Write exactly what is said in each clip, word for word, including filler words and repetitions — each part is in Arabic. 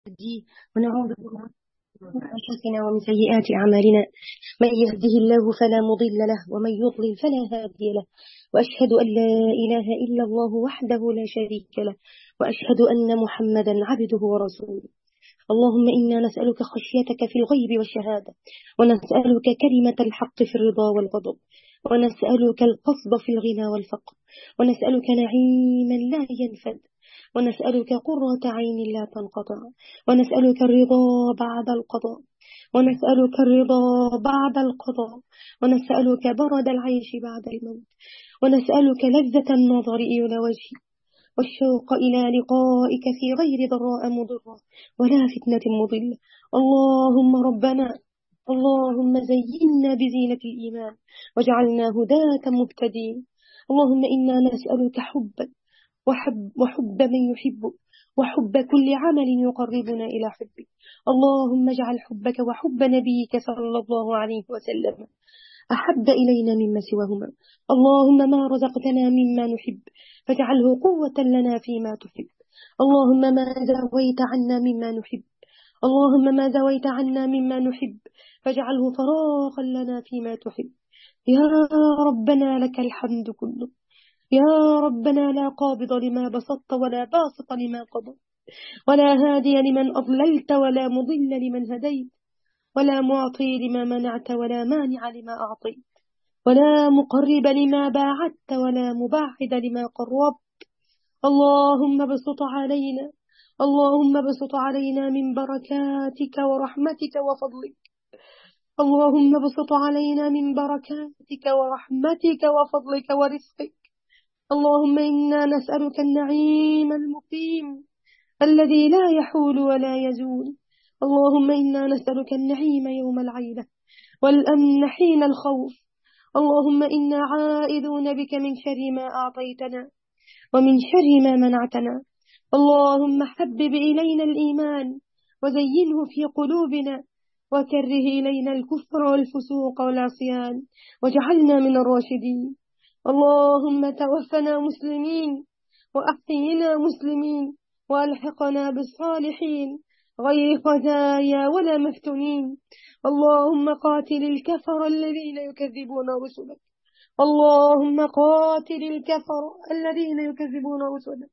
نهديه ونعوذ بالله من أنفسنا ومن سيئات أعمالنا. من يهده الله فلا مضل له ومن يضلل فلا هادي له. وأشهد أن لا إله إلا الله وحده لا شريك له، وأشهد أن محمدا عبده ورسوله. اللهم إنا نسألك خشيتك في الغيب والشهادة، ونسألك كلمة الحق في الرضا والغضب، ونسألك القصد في الغنى والفقر، ونسألك نعيما لا ينفد، ونسألك قرة عين لا تنقطع، ونسألك الرضا بعد القضاء، ونسألك الرضا بعد القضاء، ونسألك برد العيش بعد الموت، ونسألك لذة النظر إلى وجهك والشوق إلى لقائك في غير ضراء مضرة ولا فتنة مضلة. اللهم ربنا، اللهم زينا بزينة الإيمان واجعلنا هداة مهتدين. اللهم إنا نسألك حبك وحب, وحب من يحبك، وحب كل عمل يقربنا إلى حبك. اللهم اجعل حبك وحب نبيك صلى الله عليه وسلم أحب إلينا مما سواهما. اللهم ما رزقتنا مما نحب فاجعله قوة لنا فيما تحب. اللهم ما زويت عنا مما نحب اللهم ما زويت عنا مما نحب فاجعله فراغا لنا فيما تحب. يا ربنا لك الحمد كله. يا ربنا لا قابض لما بسطت ولا باسط لما قضيت، ولا هادي لمن أضللت ولا مضل لمن هديت، ولا معطي لما منعت ولا مانع لما أعطيت، ولا مقرب لما باعدت ولا مباعد لما قربت. اللهم بسط علينا اللهم بسط علينا من بركاتك ورحمتك وفضلك. اللهم بسط علينا من بركاتك ورحمتك وفضلك ورزقك. اللهم إنا نسألك النعيم المقيم الذي لا يحول ولا يزول. اللهم إنا نسألك النعيم يوم العيلة والأمن حين الخوف. اللهم إنا عائذون بك من شر ما أعطيتنا ومن شر ما منعتنا. اللهم حبب إلينا الإيمان وزينه في قلوبنا، وكره إلينا الكفر والفسوق والعصيان واجعلنا من الراشدين. اللهم توفنا مسلمين وأحينا مسلمين وألحقنا بالصالحين غير خزايا ولا مفتونين. اللهم قاتل الكفر الذين يكذبون رسلك اللهم قاتل الكفر الذين يكذبون رسلك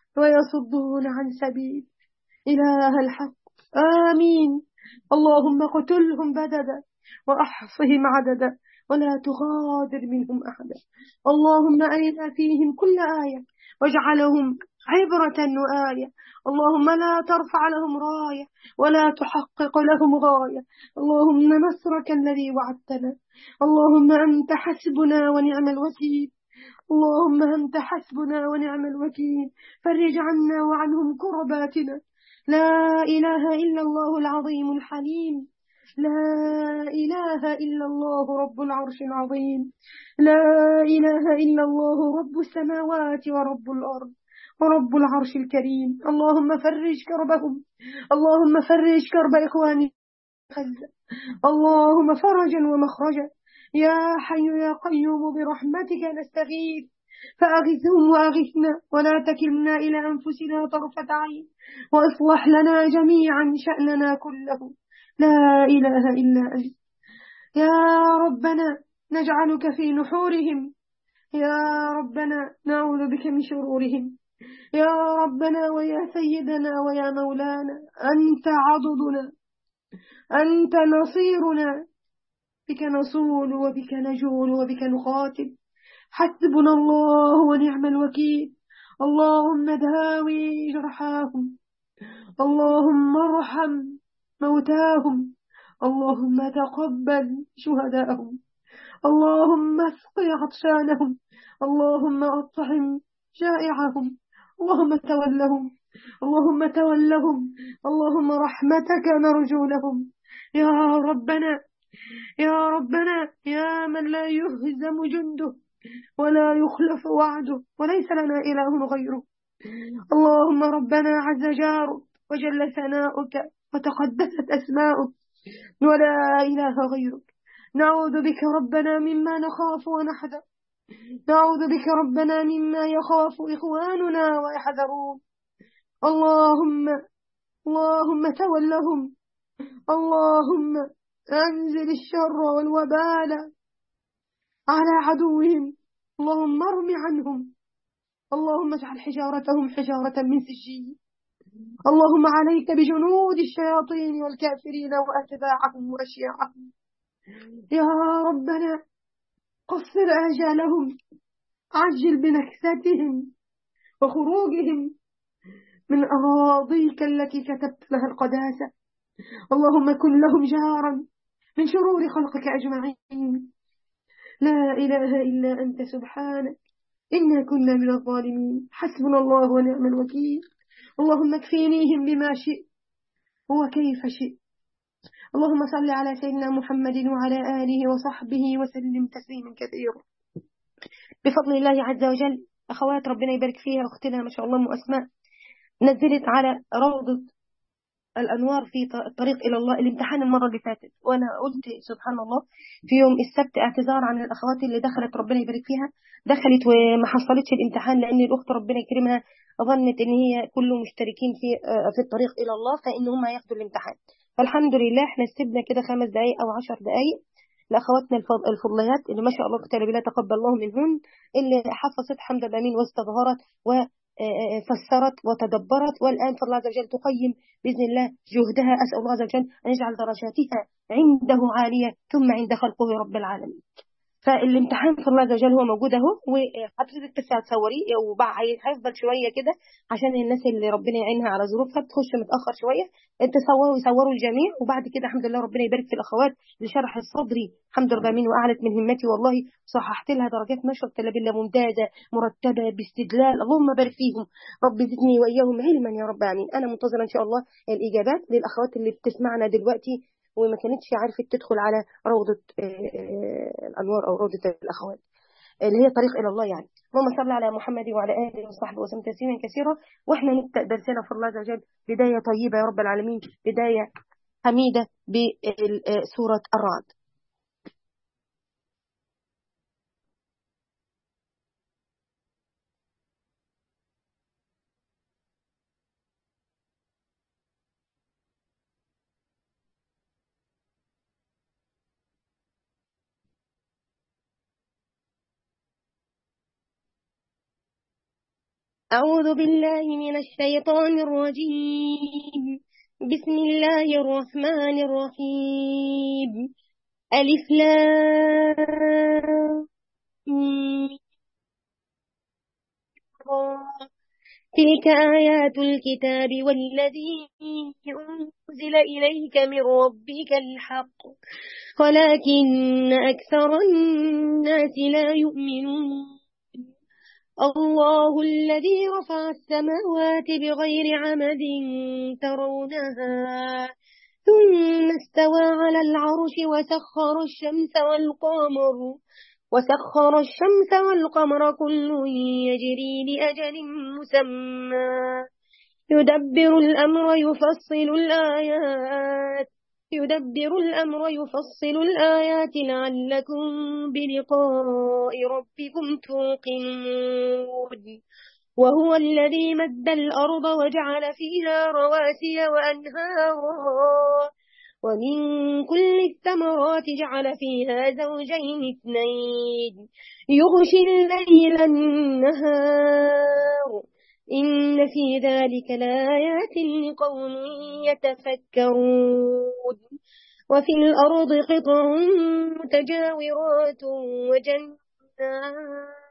ويصدون عن سبيل إله الحق. آمين. اللهم قتلهم بددا وأحصهم عددا ولا تغادر منهم أحدا. اللهم أرنا فيهم كل آية واجعلهم عبرة وآية. اللهم لا ترفع لهم راية ولا تحقق لهم غاية. اللهم نصرك الذي وعدتنا. اللهم أنت حسبنا ونعم الوكيل. اللهم أنت حسبنا ونعم الوكيل. فرج عنا وعنهم كرباتنا. لا إله إلا الله العظيم الحليم. لا إله إلا الله رب العرش العظيم. لا إله إلا الله رب السماوات ورب الأرض ورب العرش الكريم. اللهم فرج كربهم. اللهم فرج كرب إخواني غزة. اللهم فرجا ومخرجا. يا حي يا قيوم برحمتك نستغيث فأغثهم وأغثنا ولا تكلنا إلى أنفسنا طرفة عين، وأصلح لنا جميعا شأننا كله. لا إله إلا أنت. يا ربنا نجعلك في نحورهم. يا ربنا نعوذ بك من شرورهم. يا ربنا ويا سيدنا ويا مولانا، أنت عضدنا، أنت نصيرنا، بك نصول وبك نجول وبك نقاتل. حسبنا الله ونعم الوكيل. اللهم داوي جرحاهم. اللهم ارحم موتاهم. اللهم تقبل شهداءهم. اللهم اسق عطشانهم. اللهم أطعم جائعهم. اللهم تولهم. اللهم تولهم. اللهم رحمتك نرجو لهم. يا ربنا يا ربنا يا من لا يهزم جنده ولا يخلف وعده وليس لنا إله غيره. اللهم ربنا عز جارك وجل ثناؤك وتقدست أسماؤك ولا إله غيرك. نعوذ بك ربنا مما نخاف ونحذر. نعوذ بك ربنا مما يخاف إخواننا ويحذرون. اللهم اللهم تولهم، اللهم أنزل الشر والوبال على عدوهم، اللهم ارم عنهم، اللهم اجعل حجارتهم حجارة من سجيل، اللهم عليك بجنود الشياطين والكافرين وأتباعهم وأشياعهم يا ربنا، قصر آجالهم، عجل بنكستهم وخروجهم من أراضيك التي كتبت لها القداسة، اللهم كن لهم جارا من شرور خلقك أجمعين، لا إله إلا أنت سبحانك إنا كنا من الظالمين، حسبنا الله ونعم الوكيل، اللهم اكفينيهم بما شئت وكيف شئت، اللهم صل على سيدنا محمد وعلى آله وصحبه وسلم تسليما كثيرا. بفضل الله عز وجل أخوات ربنا يبارك فيها، أختنا ما شاء الله أم أسماء نزلت على روضة الأنوار في الطريق إلى الله الامتحان المرة اللي فاتت، وأنا قلت سبحان الله في يوم السبت اعتذار عن الأخوات اللي دخلت ربنا يبارك فيها، دخلت وما حصلتش الامتحان لأن الأخت ربنا يكرمها ظنت إن هي كله مشتركين في في الطريق إلى الله فإن هم هياخدوا الامتحان. فالحمد لله احنا سيبنا كده خمس دقايق أو عشر دقايق لأخواتنا الفضليات اللي ما شاء الله كتاب بالله تقبل الله منهن، اللي حفظت حمد الأمين واستظهرت و فسرت وتدبرت، والآن فالله عز وجل تقيم بإذن الله جهدها. أسأل الله عز وجل أن يجعل درجاتها عنده عالية ثم عند خلقه رب العالمين. فالامتحان في الله عز وجل هو موجود اهو، وحضرتك بس هتصوريه وبقى هيفضل شويه كده عشان الناس اللي ربنا يعينها على ظروفها تخش متاخر شويه تصوروا يصوروا الجميع، وبعد كده الحمد لله ربنا يبارك في الاخوات لشرح الصدري الحمد لله من واعلت من همتي والله صححت لها درجات ما شاء الله بالله ممتازه مرتبه باستدلال، اللهم بارك فيهم، رب زدني واياهم علما يا رب العالمين. انا منتظره ان شاء الله الاجابات للاخوات اللي بتسمعنا دلوقتي وما كانتش عارفة تدخل على روضة الأنوار أو روضة الأخوات اللي هي طريق إلى الله يعني. اللهم صل على محمد وعلى آله وصحبه وسلم تسليما كثيرا. وإحنا نبدأ درسنا في الله عز وجل بداية طيبة يا رب العالمين، بداية حميدة بسورة الرعد. أعوذ بالله من الشيطان الرجيم، بسم الله الرحمن الرحيم، ألف لام تلك آيات الكتاب والذي أنزل إليك من ربك الحق ولكن أكثر الناس لا يؤمنون. الله الذي رفع السماوات بغير عمد ترونها ثم استوى على العرش وسخر الشمس والقمر وسخر الشمس والقمر كل يجري لأجل مسمى يدبر الأمر يفصل الآيات يدبر الأمر يفصل الآيات لعلكم بلقاء ربكم توقنون. وهو الذي مد الأرض وجعل فيها رواسي وأنهارا ومن كل الثمرات جعل فيها زوجين اثنين يغشي الليل النهار إن في ذلك لآيات لقوم يتفكرون. وفي الأرض قطع متجاورات وجنات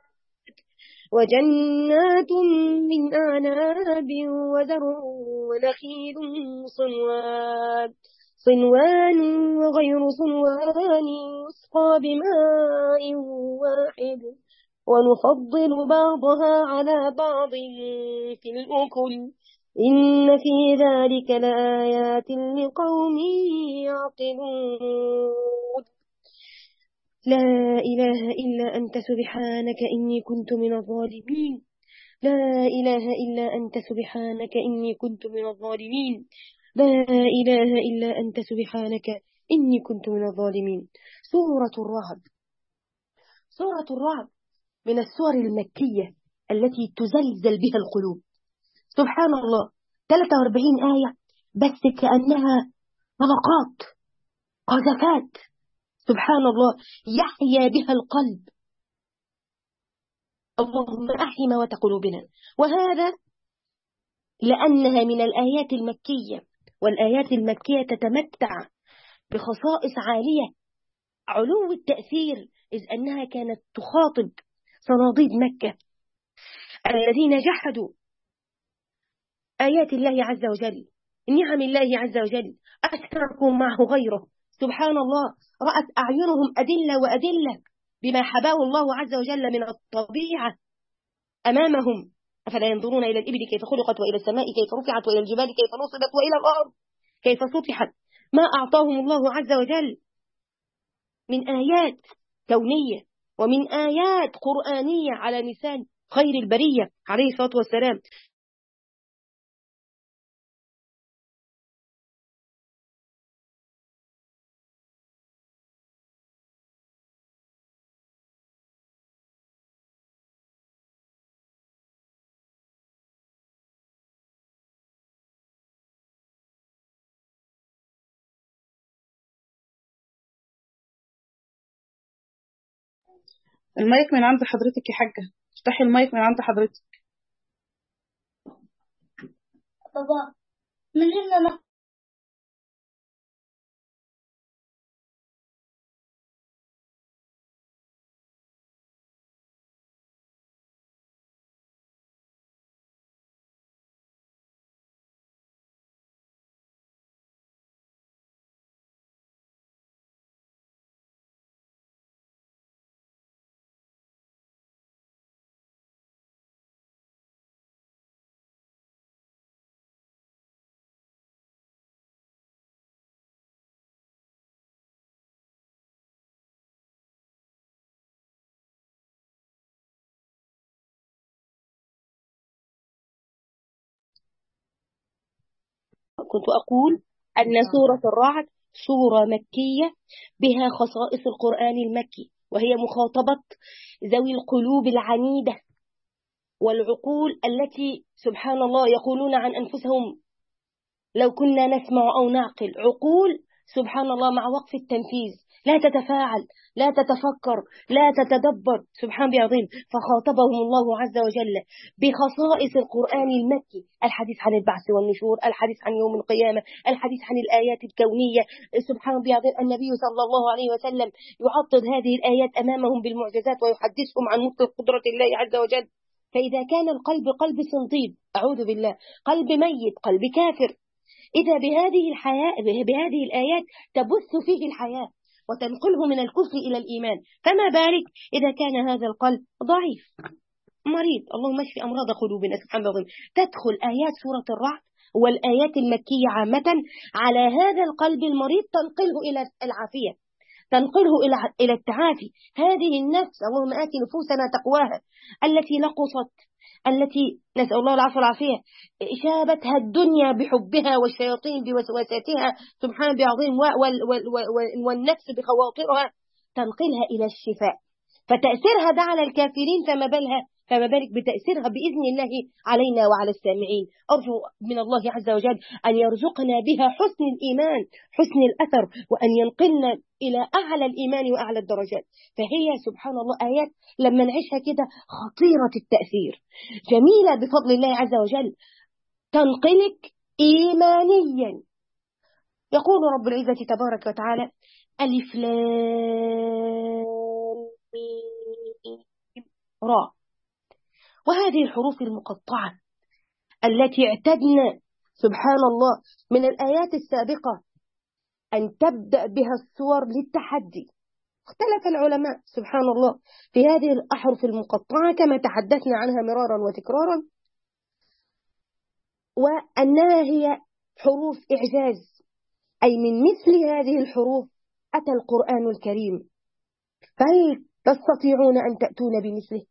وجنات من أعناب وزرع ونخيل صنوان صنوان وغير صنوان يسقى بماء واحد ونفضل بعضها على بعض في الأكل إن في ذلك لآيات لقوم يعقلون. لا إله إلا أنت سبحانك إني كنت من الظالمين. لا إله إلا أنت سبحانك إني كنت من الظالمين. لا إله إلا أنت سبحانك إني كنت من الظالمين. سورة الرعد. سورة الرعد من السور المكية التي تزلزل بها القلوب. سبحان الله، ثلاثة وأربعين آية بس كأنها طلقات، قذفات، سبحان الله، يحيا بها القلب. اللهم أحي موات قلوبنا. وهذا لأنها من الآيات المكية، والآيات المكية تتمتع بخصائص عالية، علو التأثير، إذ أنها كانت تخاطب صناديد مكة الذين جحدوا آيات الله عز وجل، نعم الله عز وجل، أشركوا معه غيره. سبحان الله، رأت أعينهم أدلة وأدلة بما حباه الله عز وجل من الطبيعة أمامهم. أفلا ينظرون إلى الإبل كيف خلقت، وإلى السماء كيف رفعت، وإلى الجبال كيف نصبت، وإلى الأرض كيف سطحت. ما أعطاهم الله عز وجل من آيات كونية ومن آيات قرآنية على لسان خير البرية عليه الصلاة والسلام. المايك من عند حضرتك يا حاجة، افتحي المايك من عند حضرتك. بابا من هنا. كنت أقول أن سورة الرعد سورة مكية بها خصائص القرآن المكي، وهي مخاطبة ذوي القلوب العنيدة والعقول التي سبحان الله يقولون عن أنفسهم لو كنا نسمع أو نعقل. عقول سبحان الله مع وقف التنفيذ لا تتفاعل، لا تتفكر، لا تتدبر، سبحان الله عظيم. فخاطبهم الله عز وجل بخصائص القرآن المكي، الحديث عن البعث والنشور، الحديث عن يوم القيامة، الحديث عن الآيات الكونية. سبحان الله عظيم. النبي صلى الله عليه وسلم يعطد هذه الآيات أمامهم بالمعجزات ويحدثهم عن مطلق قدرة الله عز وجل. فإذا كان القلب قلب صنديد، أعوذ بالله، قلب ميت، قلب كافر، إذا بهذه الحياة بهذه الآيات تبث فيه الحياة وتنقله من الكفر إلى الإيمان، فما بالك إذا كان هذا القلب ضعيف مريض. اللهم اشف أمراض قلوبنا. سبحان الله. تدخل آيات سورة الرعد والآيات المكية عامة على هذا القلب المريض، تنقله إلى العافية، تنقله إلى إلى التعافي. هذه النفس، اللهم آت نفوسنا تقواها، التي نقصت، التي نسأل الله العفو والعافية شابتها الدنيا بحبها والشياطين بوسواساتها، سبحان الله العظيم، والنفس بخواطرها، تنقلها إلى الشفاء. فتأثيرها ده على الكافرين، فما بالها فما بالك بتأثيرها بإذن الله علينا وعلى السامعين. أرجو من الله عز وجل أن يرزقنا بها حسن الإيمان، حسن الأثر، وأن ينقلنا إلى أعلى الإيمان وأعلى الدرجات. فهي سبحان الله آيات لما نعيشها كده خطيرة التأثير، جميلة بفضل الله عز وجل، تنقلك إيمانيا. يقول رب العزة تبارك وتعالى: ألف لام ميم را. وهذه الحروف المقطعة التي اعتدنا سبحان الله من الآيات السابقة أن تبدأ بها السور للتحدي. اختلف العلماء سبحان الله في هذه الأحرف المقطعة كما تحدثنا عنها مرارا وتكرارا، وأنها هي حروف إعجاز، أي من مثل هذه الحروف أتى القرآن الكريم، فهل تستطيعون أن تأتون بمثله؟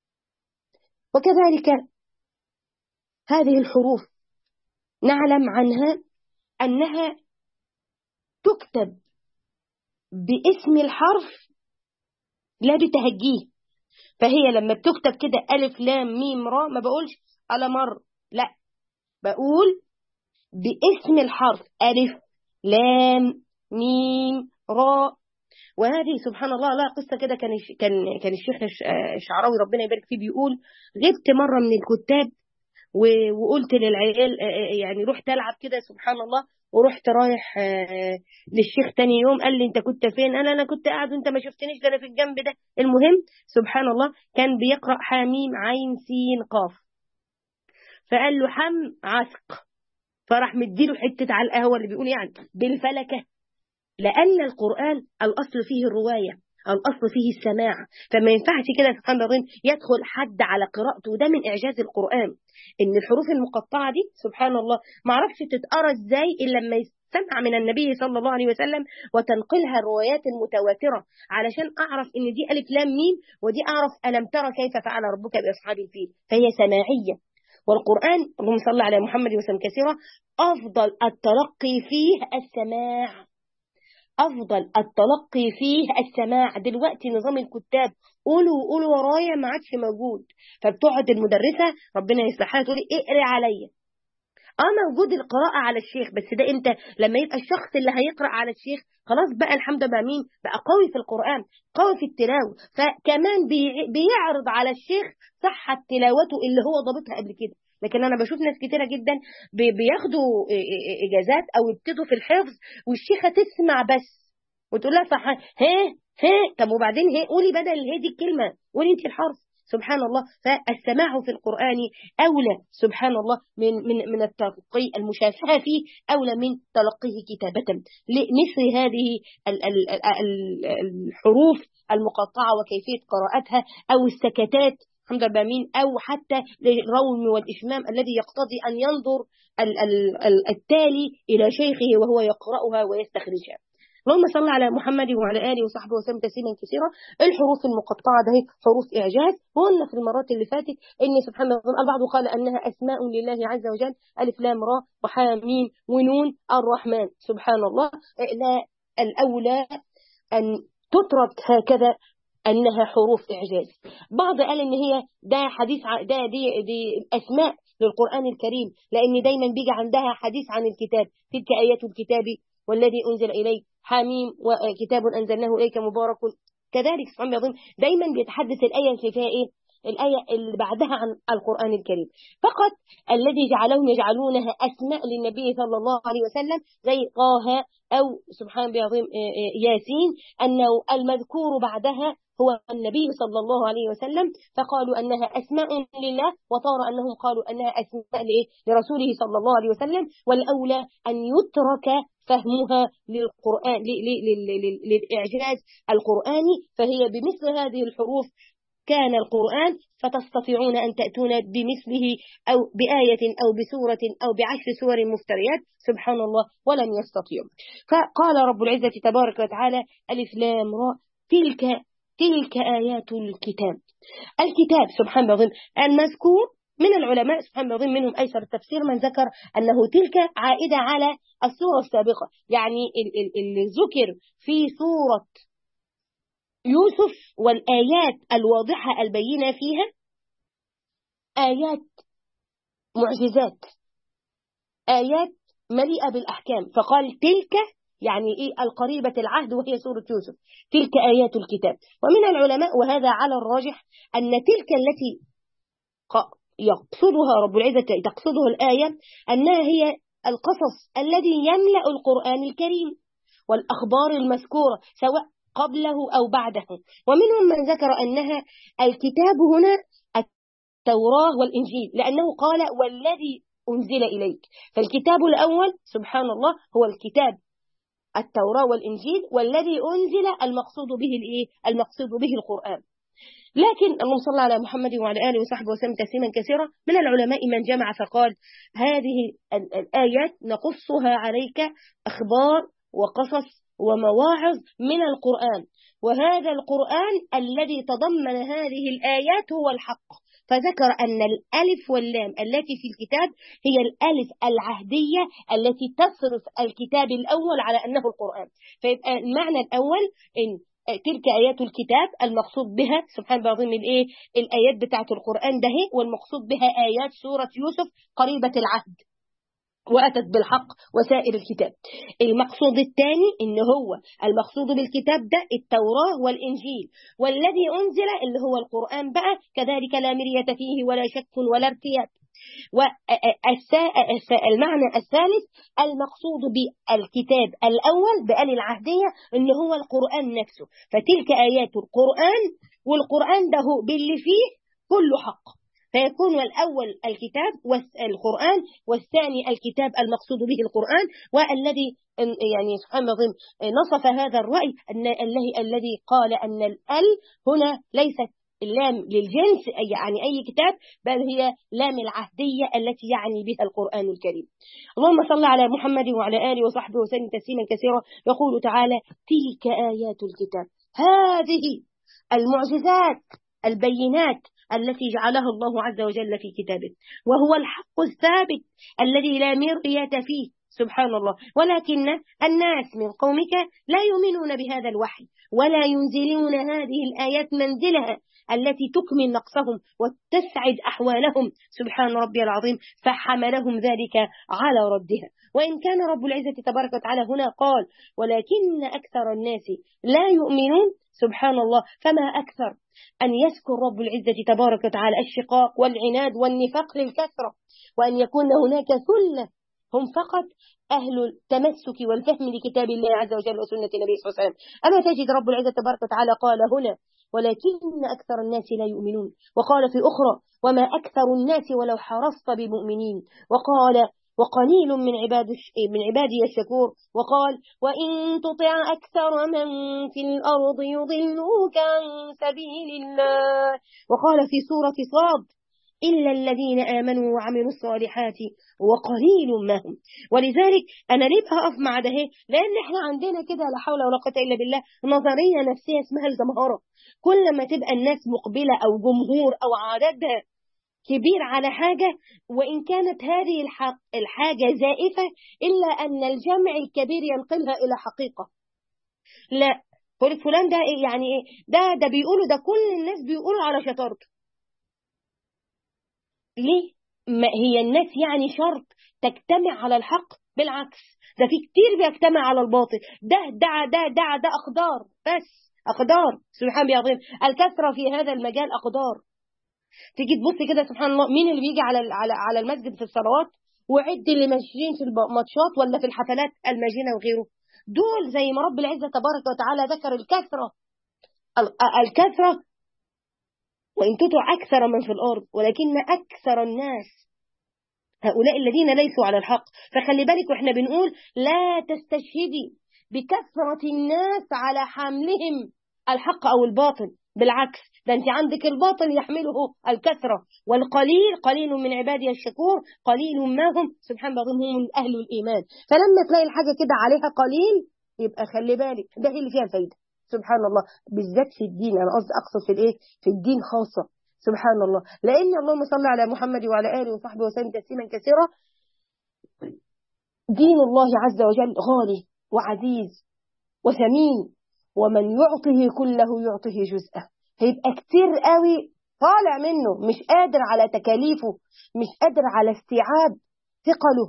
وكذلك هذه الحروف نعلم عنها أنها تكتب باسم الحرف لا بتهجيه. فهي لما بتكتب كده ألف لام ميم را، ما بقولش على مر، لا، بقول باسم الحرف، ألف لام ميم راء. وهذه سبحان الله لها قصة كده. كان كان كان الشيخ الشعراوي ربنا يبارك فيه بيقول غبت مرة من الكتاب وقلت للعيال يعني رحت ألعب كده سبحان الله، ورحت رايح للشيخ تاني يوم قال لي انت كنت فين؟ انا انا كنت قاعد وانت ما شفتنيش، ده انا في الجنب ده. المهم سبحان الله كان بيقرأ حاميم عين سين قاف، فقال له حم عسق، فراح مديله حتة على القهوة اللي بيقول يعني بالفلكة، لأن القرآن الأصل فيه الرواية، الأصل فيه السماع، فما ينفعش كده سبحان الله يدخل حد على قراءته. وده من إعجاز القرآن إن الحروف المقطعة دي سبحان الله ما عرفش تتقرأ إزاي إلا لما يستمع من النبي صلى الله عليه وسلم وتنقلها الروايات المتواترة، علشان أعرف إن دي ألف لام ميم، ودي أعرف ألم ترى كيف فعل ربك بأصحاب الفيل، فهي سماعية. والقرآن اللهم صل على محمد وسلم كثيرا أفضل التلقي فيه السماع، أفضل التلقي فيه السماع. دلوقتي نظام الكتاب قولوا قولوا ورايا ما عادش موجود، فبتقعد المدرسة ربنا يصلحها تقولي اقري عليا. اه موجود القراءة على الشيخ، بس ده امتى؟ لما يبقى الشخص اللي هيقرأ على الشيخ خلاص بقى الحمد لله مين بقى قوي في القرآن، قوي في التلاوة، فكمان بيعرض على الشيخ صحة تلاوته اللي هو ضابطها قبل كده. لكن انا بشوف ناس كتيره جدا بياخدوا اجازات او يبتدوا في الحفظ والشيخه تسمع بس وتقول لها صح ها ها، طب وبعدين هي قولي بدل هي دي الكلمه قولي انت الحرف. سبحان الله، فالسماع في القرآن أولى سبحان الله من من من التلقي المشافهة فيه أولى من تلقيه كتابة. لمثل هذه الحروف المقطعة وكيفية قراءتها أو السكتات الحمد لله مين، أو حتى الروم والإشمام الذي يقتضي أن ينظر التالي إلى شيخه وهو يقرأها ويستخرجها. اللهم صل على محمد وعلى آله وصحبه وسلم تسليما كثيرا. الحروف المقطعة ده حروف إعجاز، وقلنا في المرات اللي فاتت إن سبحان الله البعض قال أنها أسماء لله عز وجل، ألف لام را وحاميم ونون الرحمن. سبحان الله لا، الأولى أن تترك هكذا أنها حروف إعجاز. بعض قال إن هي ده حديث ده دي, دي أسماء للقرآن الكريم، لأن دايما بيجي عندها حديث عن الكتاب، تلك آيات الكتاب والذي أنزل إليك حاميم وكتاب أنزلناه إليك مبارك. كذلك سبحان الله دايما بيتحدث الآية اللي فيها إيه؟ الآية اللي بعدها عن القرآن الكريم. فقط الذي جعلهم يجعلونها أسماء للنبي صلى الله عليه وسلم زي طه أو سبحان الله العظيم ياسين، أنه المذكور بعدها هو النبي صلى الله عليه وسلم، فقالوا أنها أسماء لله، وطار أنهم قالوا أنها أسماء لرسوله صلى الله عليه وسلم. والأولى أن يترك فهمها للقرآن للإعجاز القرآني، فهي بمثل هذه الحروف كان القرآن، فتستطيعون أن تأتون بمثله أو بآية أو بسورة أو بعشر سور مفتريات سبحان الله ولم يستطيعوا. فقال رب العزة تبارك وتعالى ألف لام را تلك تلك آيات الكتاب. الكتاب سبحان الله المذكور من العلماء سبحان الله منهم أيسر التفسير من ذكر أنه تلك عائدة على السورة السابقة، يعني اللي ذكر في سورة يوسف والآيات الواضحة البينة فيها آيات معجزات، آيات مليئة بالأحكام، فقال تلك يعني إيه القريبة العهد وهي سورة يوسف، تلك آيات الكتاب. ومن العلماء وهذا على الراجح أن تلك التي يقصدها رب العزة تقصدها الآية أنها هي القصص الذي يملأ القرآن الكريم والأخبار المذكورة سواء قبله أو بعده. ومنهم من ذكر أنها الكتاب هنا التوراة والإنجيل، لأنه قال والذي أنزل إليك، فالكتاب الأول سبحان الله هو الكتاب التوراة والإنجيل، والذي أنزل المقصود به الإيه؟ المقصود به القرآن. لكن اللهم صل على محمد وعلى آله وصحبه وسلم تسليما كثيرا. من العلماء من جمع فقال هذه الآيات نقصها عليك أخبار وقصص ومواعظ من القرآن، وهذا القرآن الذي تضمن هذه الآيات هو الحق. فذكر أن الألف واللام التي في الكتاب هي الألف العهدية التي تصرف الكتاب الأول على أنه القرآن. فيبقى المعنى الأول إن تلك آيات الكتاب المقصود بها سبحان الله العظيم الإيه الآيات بتاعة القرآن ده، والمقصود بها آيات سورة يوسف قريبة العهد، وأتت بالحق وسائر الكتاب. المقصود الثاني إن هو المقصود بالكتاب ده التوراة والإنجيل، والذي أنزل اللي هو القرآن بقى كذلك لا مرية فيه ولا شك ولا ارتياب. والمعنى الثالث المقصود بالكتاب الأول بآل العهدية إن هو القرآن نفسه، فتلك آيات القرآن، والقرآن ده باللي فيه كله حق، فيكون الأول الكتاب والقرآن، والثاني الكتاب المقصود به القرآن. والذي يعني سبحان الله نصف هذا الرأي أن الذي قال أن الأل هنا ليست اللام للجنس يعني أي كتاب، بل هي لام العهدية التي يعني بها القرآن الكريم. اللهم صل على محمد وعلى آله وصحبه وسلم تسليما كثيرا. يقول تعالى تلك آيات الكتاب، هذه المعجزات البينات التي جعلها الله عز وجل في كتابه، وهو الحق الثابت الذي لا مرية فيه سبحان الله. ولكن الناس من قومك لا يؤمنون بهذا الوحي ولا ينزلون هذه الآيات منزلها التي تكمل نقصهم وتسعد أحوالهم سبحان ربي العظيم، فحملهم ذلك على ردها. وإن كان رب العزة تبارك وتعالى هنا قال ولكن أكثر الناس لا يؤمنون سبحان الله، فما أكثر أن يذكر رب العزة تبارك وتعالى الشقاق والعناد والنفاق للكثرة، وأن يكون هناك ثلة هم فقط أهل التمسك والفهم لكتاب الله عز وجل وسنة النبي صلى الله عليه وسلم. أما تجد رب العزة تبارك وتعالى قال هنا ولكن أكثر الناس لا يؤمنون، وقال في أخرى وما أكثر الناس ولو حرصت بمؤمنين، وقال وقليل من عباد من عبادي الشكور، وقال وإن تطع أكثر من في الأرض يضلوك عن سبيل الله، وقال في سورة صاد إلا الذين آمنوا وعملوا الصالحات وقليل ما هم. ولذلك أنا ليه أقف مع ده؟ لأن إحنا عندنا كده لا حول ولا قوة إلا بالله نظرية نفسية اسمها الجمهرة. كل ما تبقى الناس مقبلة أو جمهور أو عددها كبير على حاجة، وإن كانت هذه الحاجة زائفة، إلا أن الجمع الكبير ينقلها إلى حقيقة. لا قلت فلان ده يعني إيه؟ ده ده بيقولوا ده كل الناس بيقولوا على شطارته. ليه؟ ما هي الناس يعني شرط تجتمع على الحق؟ بالعكس، ده في كتير بيجتمع على الباطل. ده دع ده دع ده أقدار، بس أقدار سبحان الله العظيم. الكثرة في هذا المجال أقدار. تيجي تبص كده سبحان الله مين اللي بيجي على على على المسجد في الصلوات، وعد اللي ماشيين في الماتشات ولا في الحفلات الماجنة وغيره. دول زي ما رب العزة تبارك وتعالى ذكر الكثرة الكثرة وإن تطع أكثر من في الأرض ولكن أكثر الناس هؤلاء الذين ليسوا على الحق. فخلي بالك وإحنا بنقول لا تستشهدي بكثرة الناس على حملهم الحق أو الباطل، بالعكس ده أنت عندك الباطل يحمله الكثرة، والقليل قليل من عبادي الشكور قليل ما هم سبحان الله هم أهل الإيمان. فلما تلاقي الحاجة كده عليها قليل يبقى خلي بالك ده هي اللي فيها الفايدة سبحان الله، بالذات في الدين. أنا قصدي أقصد في الإيه في الدين خاصة سبحان الله، لأن اللهم صل على محمد وعلى آله وصحبه وسلم تسليما كثيرا. دين الله عز وجل غالي وعزيز وثمين، ومن يعطه كله يعطه جزءه. هيبقى كتير قوي طالع منه مش قادر على تكاليفه، مش قادر على استيعاب ثقله.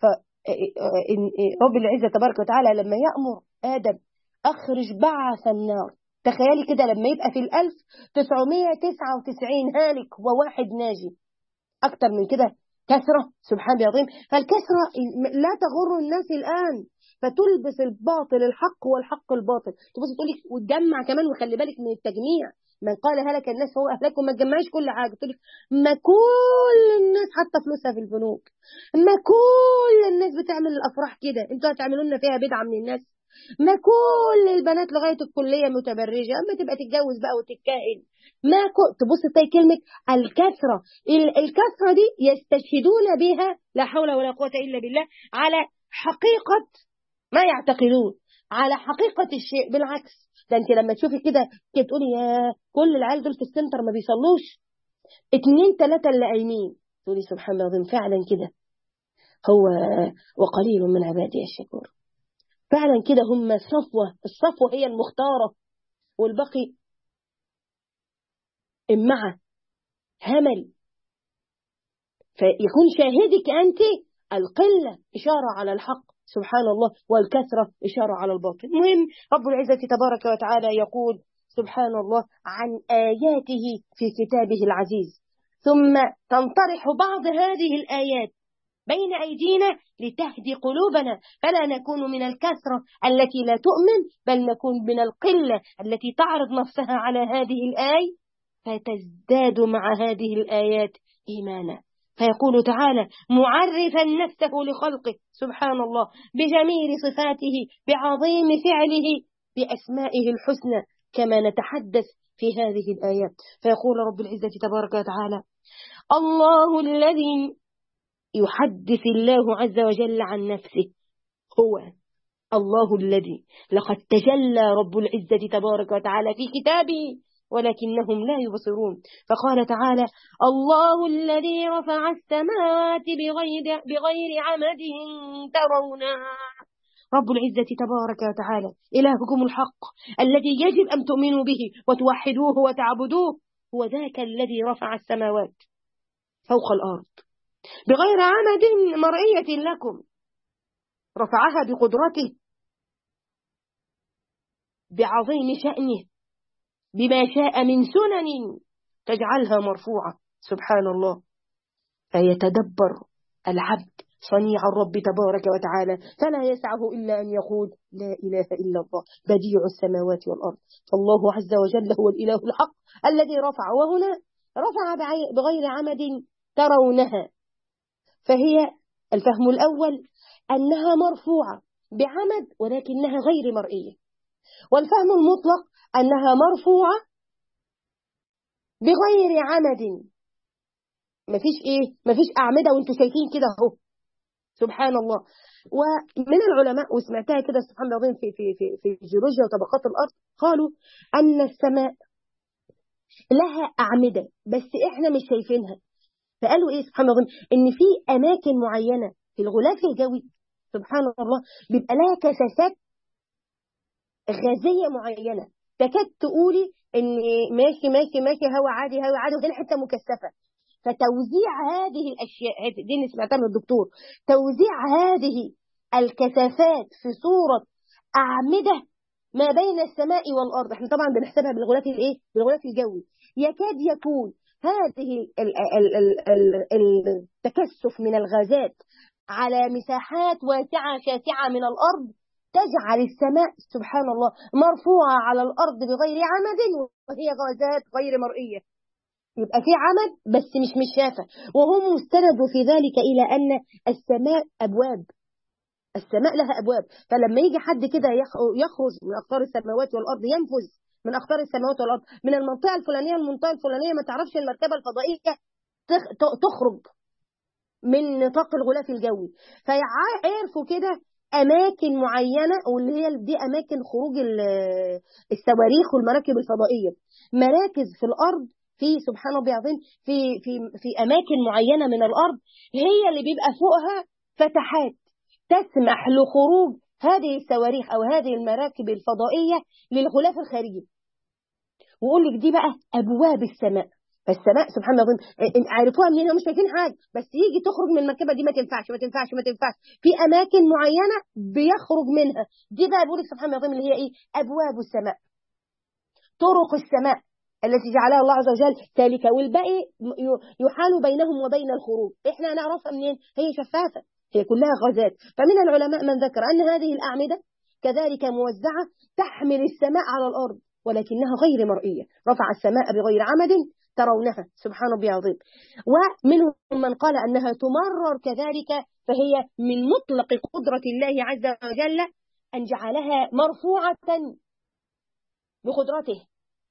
فرب العزة تبارك وتعالى لما يأمر آدم أخرج بعث النار، تخيلي كده لما يبقى في الألف تسعمائة وتسعة وتسعين هالك وواحد ناجي، أكتر من كده كثرة سبحان الله العظيم. فالكثرة لا تغر الناس الآن، فتلبس الباطل الحق والحق الباطل. تبص تقولي وتجمع كمان، وخلي بالك من التجميع. من قال هلك الناس هو أهلكم، ما تجمعيش كل حاجة. تقولك ما كل الناس حتى فلوسها في البنوك، ما كل الناس بتعمل الأفراح كده، انتوا هتعملوا لنا فيها بدعة من الناس. ما كل البنات لغاية الكلية متبرجة، أما تبقى تتجوز بقى وتتكاهل. ما كو... تبص تلاقي كلمة الكثرة. الكثرة دي يستشهدون بها لا حول ولا قوة إلا بالله على حقيقة ما يعتقدون، على حقيقة الشيء. بالعكس ده انت لما تشوفي كده تقولي يا كل العيال دول في السنتر ما بيصلوش، اتنين تلاتة اللي قايمين، تقولي سبحان الله العظيم فعلا كده. هو وقليل من عبادي الشكور، فعلا كده هم الصفوة. الصفوة هي المختارة، والباقي إمعة همل. فيكون شاهدك أنت القلة إشارة على الحق سبحان الله، والكثرة إشارة على الباطل. المهم رب العزة تبارك وتعالى يقول سبحان الله عن آياته في كتابه العزيز، ثم تنطرح بعض هذه الآيات بين أيدينا لتهدي قلوبنا، فلا نكون من الكثرة التي لا تؤمن، بل نكون من القلة التي تعرض نفسها على هذه الآية فتزداد مع هذه الآيات إيمانا. فيقول تعالى معرفا نفسه لخلقه سبحان الله بجميل صفاته، بعظيم فعله، بأسمائه الحسنى، كما نتحدث في هذه الآيات. فيقول رب العزة تبارك وتعالى الله الذي يحدث الله عز وجل عن نفسه هو الله الذي لقد تجلى رب العزة تبارك وتعالى في كتابه ولكنهم لا يبصرون. فقال تعالى الله الذي رفع السماوات بغير, بغير عمد ترونها. رب العزة تبارك وتعالى إلهكم الحق الذي يجب أن تؤمنوا به وتوحدوه وتعبدوه، هو ذاك الذي رفع السماوات فوق الأرض بغير عمد مرئية لكم، رفعها بقدرته بعظيم شأنه بما شاء من سنن تجعلها مرفوعة سبحان الله. فيتدبر العبد صنيع الرب تبارك وتعالى فلا يسعه إلا أن يقول لا إله إلا الله بديع السماوات والأرض. فالله عز وجل هو الإله الحق الذي رفع، وهنا رفع بغير عمد ترونها، فهي الفهم الأول أنها مرفوعة بعمد ولكنها غير مرئية، والفهم المطلق أنها مرفوعة بغير عمد، مفيش إيه مفيش أعمدة وانتوا شايفين كده اهو سبحان الله. ومن العلماء وسمعتها كده سبحان الله في في في في جيولوجيا وطبقات الأرض قالوا أن السماء لها أعمدة بس إحنا مش شايفينها. فقالوا إيه سبحان الله إن في أماكن معينة في الغلاف الجوي سبحان الله بيبقى لها كثافات غازية معينة تكاد تقولي إن ماشي ماشي ماشي هوا عادي هوا عادي وهنا حتة مكثفة. فتوزيع هذه الأشياء دي اللي سمعتها من الدكتور، توزيع هذه الكثافات في صورة أعمدة ما بين السماء والأرض، احنا طبعا بنحسبها بالغلاف الايه بالغلاف الجوي، يكاد يكون هذه ال ال ال ال التكثف من الغازات على مساحات واسعة شاسعة من الأرض تجعل السماء سبحان الله مرفوعة على الأرض بغير عمد وهي غازات غير مرئية. يبقى في عمد بس مش مش شافة، وهم مستندوا في ذلك إلى أن السماء أبواب، السماء لها أبواب. فلما يجي حد كده يخرج من أقطار السماوات والأرض، ينفذ من أقطار السماوات والأرض من المنطقة الفلانية المنطقة الفلانية، ما تعرفش المركبة الفضائية تخرج من نطاق الغلاف الجوي، فيعرفوا كده أماكن معينة، واللي هي دي أماكن خروج الصواريخ والمراكب الفضائية، مراكز في الأرض في سبحان الله العظيم في في في أماكن معينة من الأرض هي اللي بيبقى فوقها فتحات تسمح لخروج هذه الصواريخ أو هذه المراكب الفضائية للغلاف الخارجي. ويقول لك دي بقى أبواب السماء. فالسماء سبحان الله عارفوها منين؟ مش شايفين حاجة، بس يجي تخرج من المركبة دي ما تنفعش ما تنفعش ما تنفعش في أماكن معينة بيخرج منها، دي بقى بيقول لك سبحان الله اللي هي إيه؟ أبواب السماء، طرق السماء التي جعلها الله عز وجل سالكة، والباقي يحال بينهم وبين الخروج. إحنا نعرفها منين؟ هي شفافة، هي كلها غازات. فمن العلماء من ذكر أن هذه الأعمدة كذلك موزعة تحمل السماء على الأرض ولكنها غير مرئية، رفع السماء بغير عمد ترونها سبحان ربي العظيم. ومنهم من قال أنها تمرر كذلك، فهي من مطلق قدرة الله عز وجل أن جعلها مرفوعة بقدرته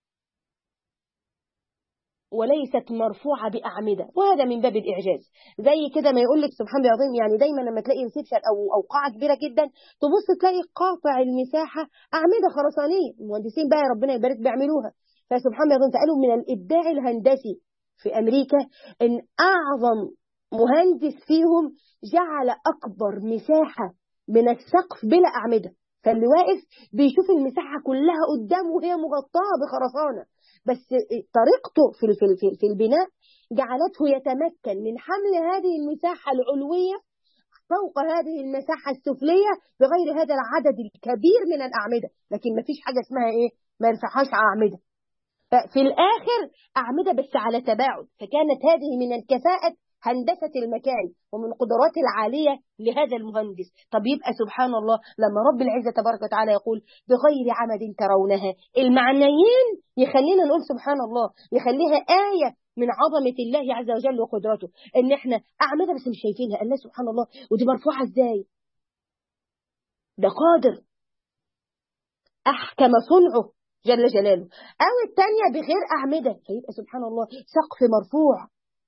وليست مرفوعة بأعمدة، وهذا من باب الإعجاز. زي كده ما يقول لك سبحان الله العظيم، يعني دايما لما تلاقي ريسبشن أو أو قاعة كبيرة جدا تبص تلاقي قاطع المساحة أعمدة خرسانية، المهندسين بقى ربنا يبارك بيعملوها. فسبحان الله العظيم قالوا من الإبداع الهندسي في أمريكا إن أعظم مهندس فيهم جعل أكبر مساحة من السقف بلا أعمدة، فاللي واقف بيشوف المساحة كلها قدامه وهي مغطاة بخرسانة، بس طريقته في في في البناء جعلته يتمكن من حمل هذه المساحة العلوية فوق هذه المساحة السفلية بغير هذا العدد الكبير من الأعمدة، لكن ما فيش حاجة اسمها إيه ما يرفعهاش أعمدة. ففي الآخر أعمدة بس على تباعد، فكانت هذه من الكفاءة هندسة المكان ومن قدرات العالية لهذا المهندس. طب يبقى سبحان الله لما رب العزة تبارك وتعالى يقول بغير عمد ترونها، المعنيين يخلينا نقول سبحان الله، يخليها آية من عظمة الله عز وجل وقدرته، ان احنا أعمدة بس مش شايفينها. الله سبحان الله، ودي مرفوعة ازاي؟ ده قادر أحكم صنعه جل جلاله. أو الثانية بغير أعمدة، فيبقى سبحان الله سقف مرفوع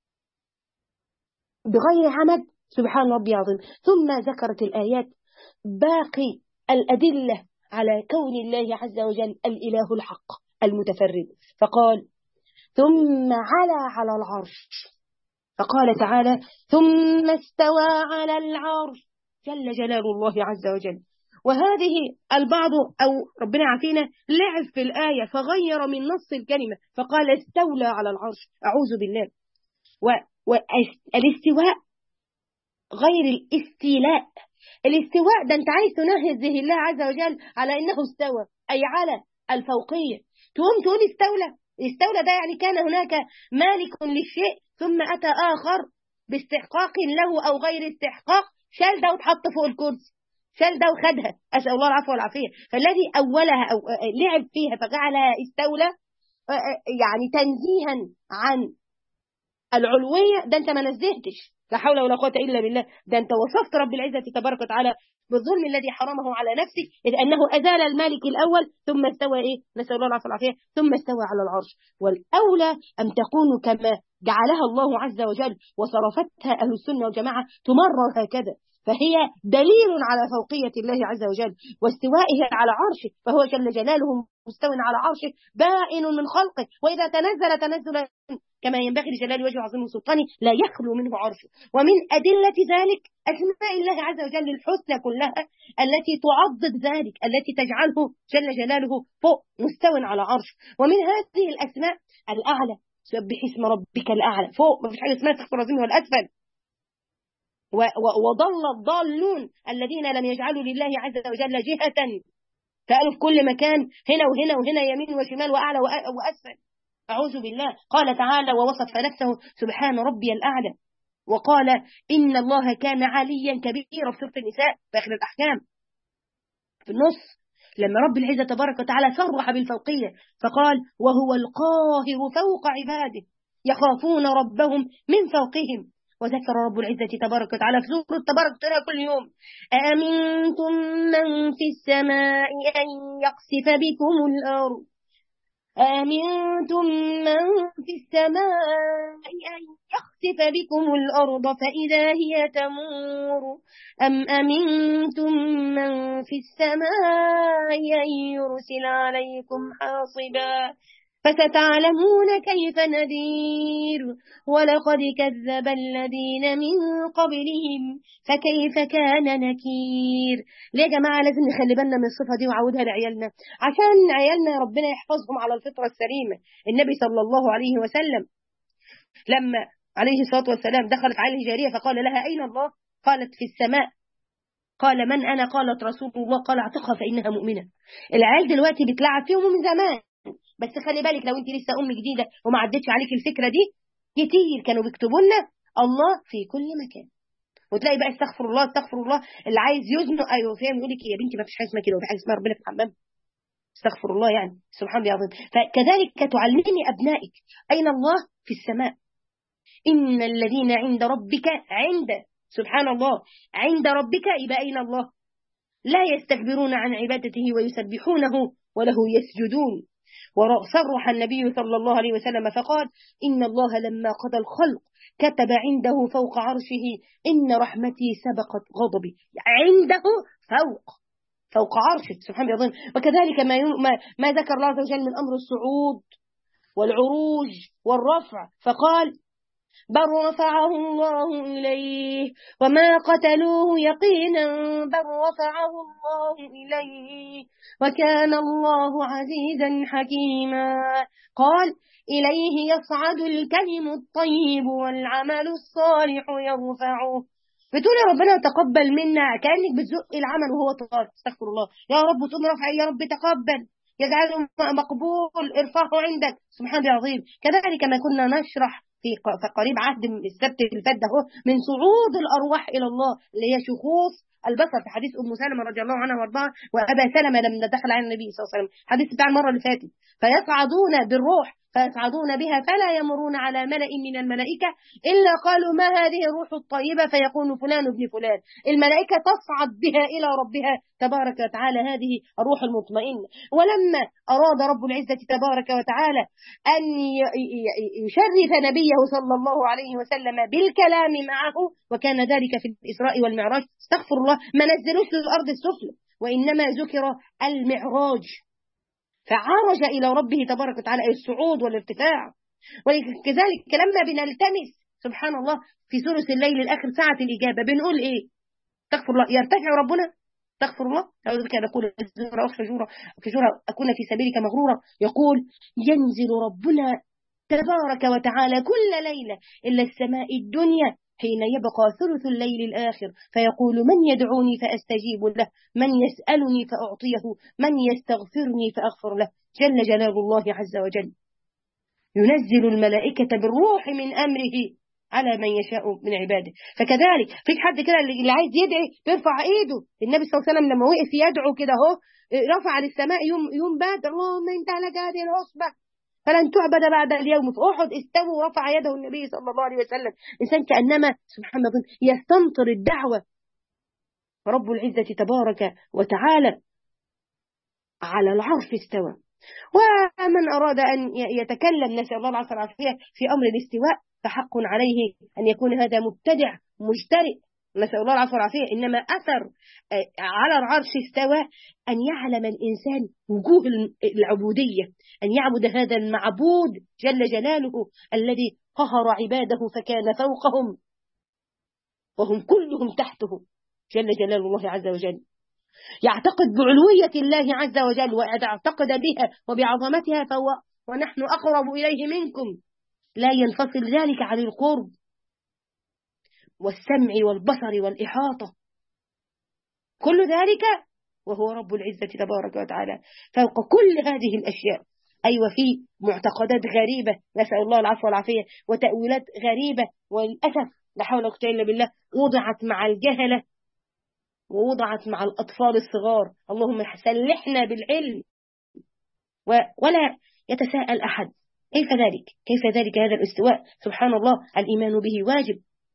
بغير عمد، سبحان ربي العظيم. ثم ذكرت الآيات باقي الأدلة على كون الله عز وجل الإله الحق المتفرد، فقال ثم علا على العرش، فقال تعالى ثم استوى على العرش جل جلال الله عز وجل. وهذه البعض أو ربنا عافينا لعب في الآية فغير من نص الكلمة فقال استولى على العرش، أعوذ بالله. والاستواء غير الاستيلاء. الاستواء ده انت عايز تنهزه الله عز وجل على انه استوى، اي على الفوقية، تقوم تقول استولى. استولى ده يعني كان هناك مالك للشيء ثم اتى اخر باستحقاق له او غير استحقاق، شال ده وتحط فوق الكرسي، شال ده وخدها، اسال الله العفو والعافيه. فالذي اولها او لعب فيها فجعلها استولى يعني تنزيها عن العلوية، ده انت ما نزهتش، لا حول ولا قوة إلا بالله، ده انت وصفت رب العزة تبارك وتعالى بالظلم الذي حرمه على نفسه، إذ أنه أزال المالك الأول ثم استوى إيه، نسأل الله العافية والعافية، ثم استوى على العرش. والأولى أن تكون كما جعلها الله عز وجل وصرفتها أهل السنة والجماعة تمرر هكذا، فهي دليل على فوقية الله عز وجل واستوائه على عرشه، فهو جل جلاله مستو على عرشه بائن من خلقه، وإذا تنزل تنزلا كما ينبغي لجلال وجه عظيم سلطانه لا يخلو منه عرشه. ومن أدلة ذلك أسماء الله عز وجل الحسنى كلها التي تعضد ذلك، التي تجعله جل جلاله فوق مستو على عرشه. ومن هذه الأسماء الأعلى، سبح اسم ربك الأعلى، فوق ما فيش حاجة اسمها تحت العظيم والأسفل. وضل الضالون الذين لم يجعلوا لله عز وجل جهة، فقالوا في كل مكان هنا وهنا وهنا يمين وشمال وأعلى وأسفل، أعوذ بالله. قال تعالى ووصف نفسه سبحان ربي الأعلى، وقال إن الله كان عليا كبيرا في سورة النساء في آخر الأحكام في النص، لما رب العزة تبارك وتعالى صرح بالفوقية فقال وهو القاهر فوق عباده يخافون ربهم من فوقهم. وذكر رب العزة تبارك وتعالى في سورة تبارك وتعالى كل يوم أأمنتم من في السماء أن يقصف بكم الأرض أأمنتم من في السماء أن يخسف بكم الأرض فإذا هي تمور أم أمنتم من في السماء أن يرسل عليكم حاصبا فستعلمون كيف نذير ولقد كذب الذين من قبلهم فكيف كان نكير. ليه يا جماعة لازم نخلي بالنا من الصفة دي وعودها لعيالنا عشان عيالنا ربنا يحفظهم على الفطرة السليمة. النبي صلى الله عليه وسلم لما عليه الصلاة والسلام دخلت عليه جارية فقال لها أين الله؟ قالت في السماء. قال من أنا؟ قالت رسول الله. قال اعتقها فإنها مؤمنة. العيال دلوقتي بتلعب فيهم من زمان، بس خلي بالك لو انت لسه ام جديده وما عدتش عليك الفكره دي، كتير كانوا بيكتبوا لنا الله في كل مكان، وتلاقي بقى استغفر الله استغفر الله اللي عايز يزنق ايوه فاهم يقول لك يا بنتي ما فيش حاجه اسمها كده وفي حاجه اسمها ربنا في الحمام، استغفر الله يعني سبحان الله العظيم. فكذلك تعلمي ابنائك اين الله في السماء. ان الذين عند ربك عند سبحان الله عند ربك يبقى اين الله، لا يستكبرون عن عبادته ويسبحونه وله يسجدون. وصرح النبي صلى الله عليه وسلم فقال إن الله لما قضى الخلق كتب عنده فوق عرشه إن رحمتي سبقت غضبي، عنده فوق فوق عرشه سبحان الله العظيم. وكذلك ما, ما, ما ذكر الله عز وجل من أمر الصعود والعروج والرفع فقال بل رفعه الله إليه وما قتلوه يقينا بل رفعه الله إليه وكان الله عزيزا حكيما. قال إليه يصعد الكلم الطيب والعمل الصالح يرفعه بتقول يا ربنا تقبل منا، كأنك بتزق العمل وهو طار. استغفر الله. يا رب تقوم رفع، يا رب تقبل، يجعله مقبول، ارفعه عندك. سبحان الله العظيم. كذلك ما كنا نشرح في ق- في قريب عهد من السبت اللي فات ده هو، من صعود الارواح الى الله اللي هي شخوص البصر، في حديث ام سلمة رضي الله عنها وارضاها، وابا سلمة لما دخل على النبي صلى الله عليه وسلم، حديث بتاع المره اللي فاتت. فيصعدون بالروح فيصعدون بها فلا يمرون على ملأ من الملائكة إلا قالوا ما هذه الروح الطيبة، فيقول فلان ابن فلان. الملائكة تصعد بها إلى ربها تبارك وتعالى، هذه الروح المطمئنة. ولما أراد رب العزة تبارك وتعالى أن ي- ي- يشرف نبيه صلى الله عليه وسلم بالكلام معه، وكان ذلك في الإسراء والمعراج، استغفر الله، ما نزلوش للأرض السفلى، وإنما ذكر المعراج، فعرج إلى ربه تبارك وتعالى، أي الصعود والارتفاع. وكذلك لما بنلتمس سبحان الله في ثلث الليل الآخر ساعة الإجابة بنقول إيه؟ استغفر الله، يرتفع ربنا، استغفر الله، أعوذ بك أن أقول الزورة فجورة فجورة أكون في سبيلك مغرورة. يقول ينزل ربنا تبارك وتعالى كل ليلة إلا السماء الدنيا حين يبقى ثلث الليل الآخر، فيقول من يدعوني فأستجيب له، من يسألني فأعطيه، من يستغفرني فأغفر له. جل جلال الله عز وجل. ينزل الملائكة بالروح من أمره على من يشاء من عباده. فكذلك في حد كده اللي عايز يدعي بيرفع ايده. النبي صلى الله عليه وسلم لما وقف يدعو كده اهو، رفع للسماء يوم يوم بدر، اللهم انت لك هذه العصبة فلن تعبد بعد اليوم. في احد استوى ورفع يده النبي صلى الله عليه وسلم، انسان كانما سبحان الله يستمطر الدعوه. رب العزه تبارك وتعالى على العرش استوى. ومن أراد أن يتكلم نسأل الله العافية والعافية في أمر الاستواء فحق عليه أن يكون هذا مبتدع مجترئ، نسأل الله العافية والعافية. إنما أثر على العرش استوى أن يعلم الإنسان وجوه العبودية، أن يعبد هذا المعبود جل جلاله الذي قهر عباده فكان فوقهم وهم كلهم تحته جل جلال الله عز وجل. يعتقد بعلوية الله عز وجل ويعتقد بها وبعظمتها، فهو ونحن أقرب إليه منكم، لا ينفصل ذلك عن القرب والسمع والبصر والإحاطة، كل ذلك وهو رب العزة تبارك وتعالى فوق كل هذه الأشياء. أيوة في معتقدات غريبة نسأل الله العفو والعافية، وتأويلات غريبة وللأسف لا حول ولا قوة إلا بالله وضعت مع الجهلة ووضعت مع الأطفال الصغار. اللهم سلحنا بالعلم. ولا يتساءل أحد كيف ذلك، كيف ذلك هذا الاستواء؟ سبحان الله، الإيمان به واجب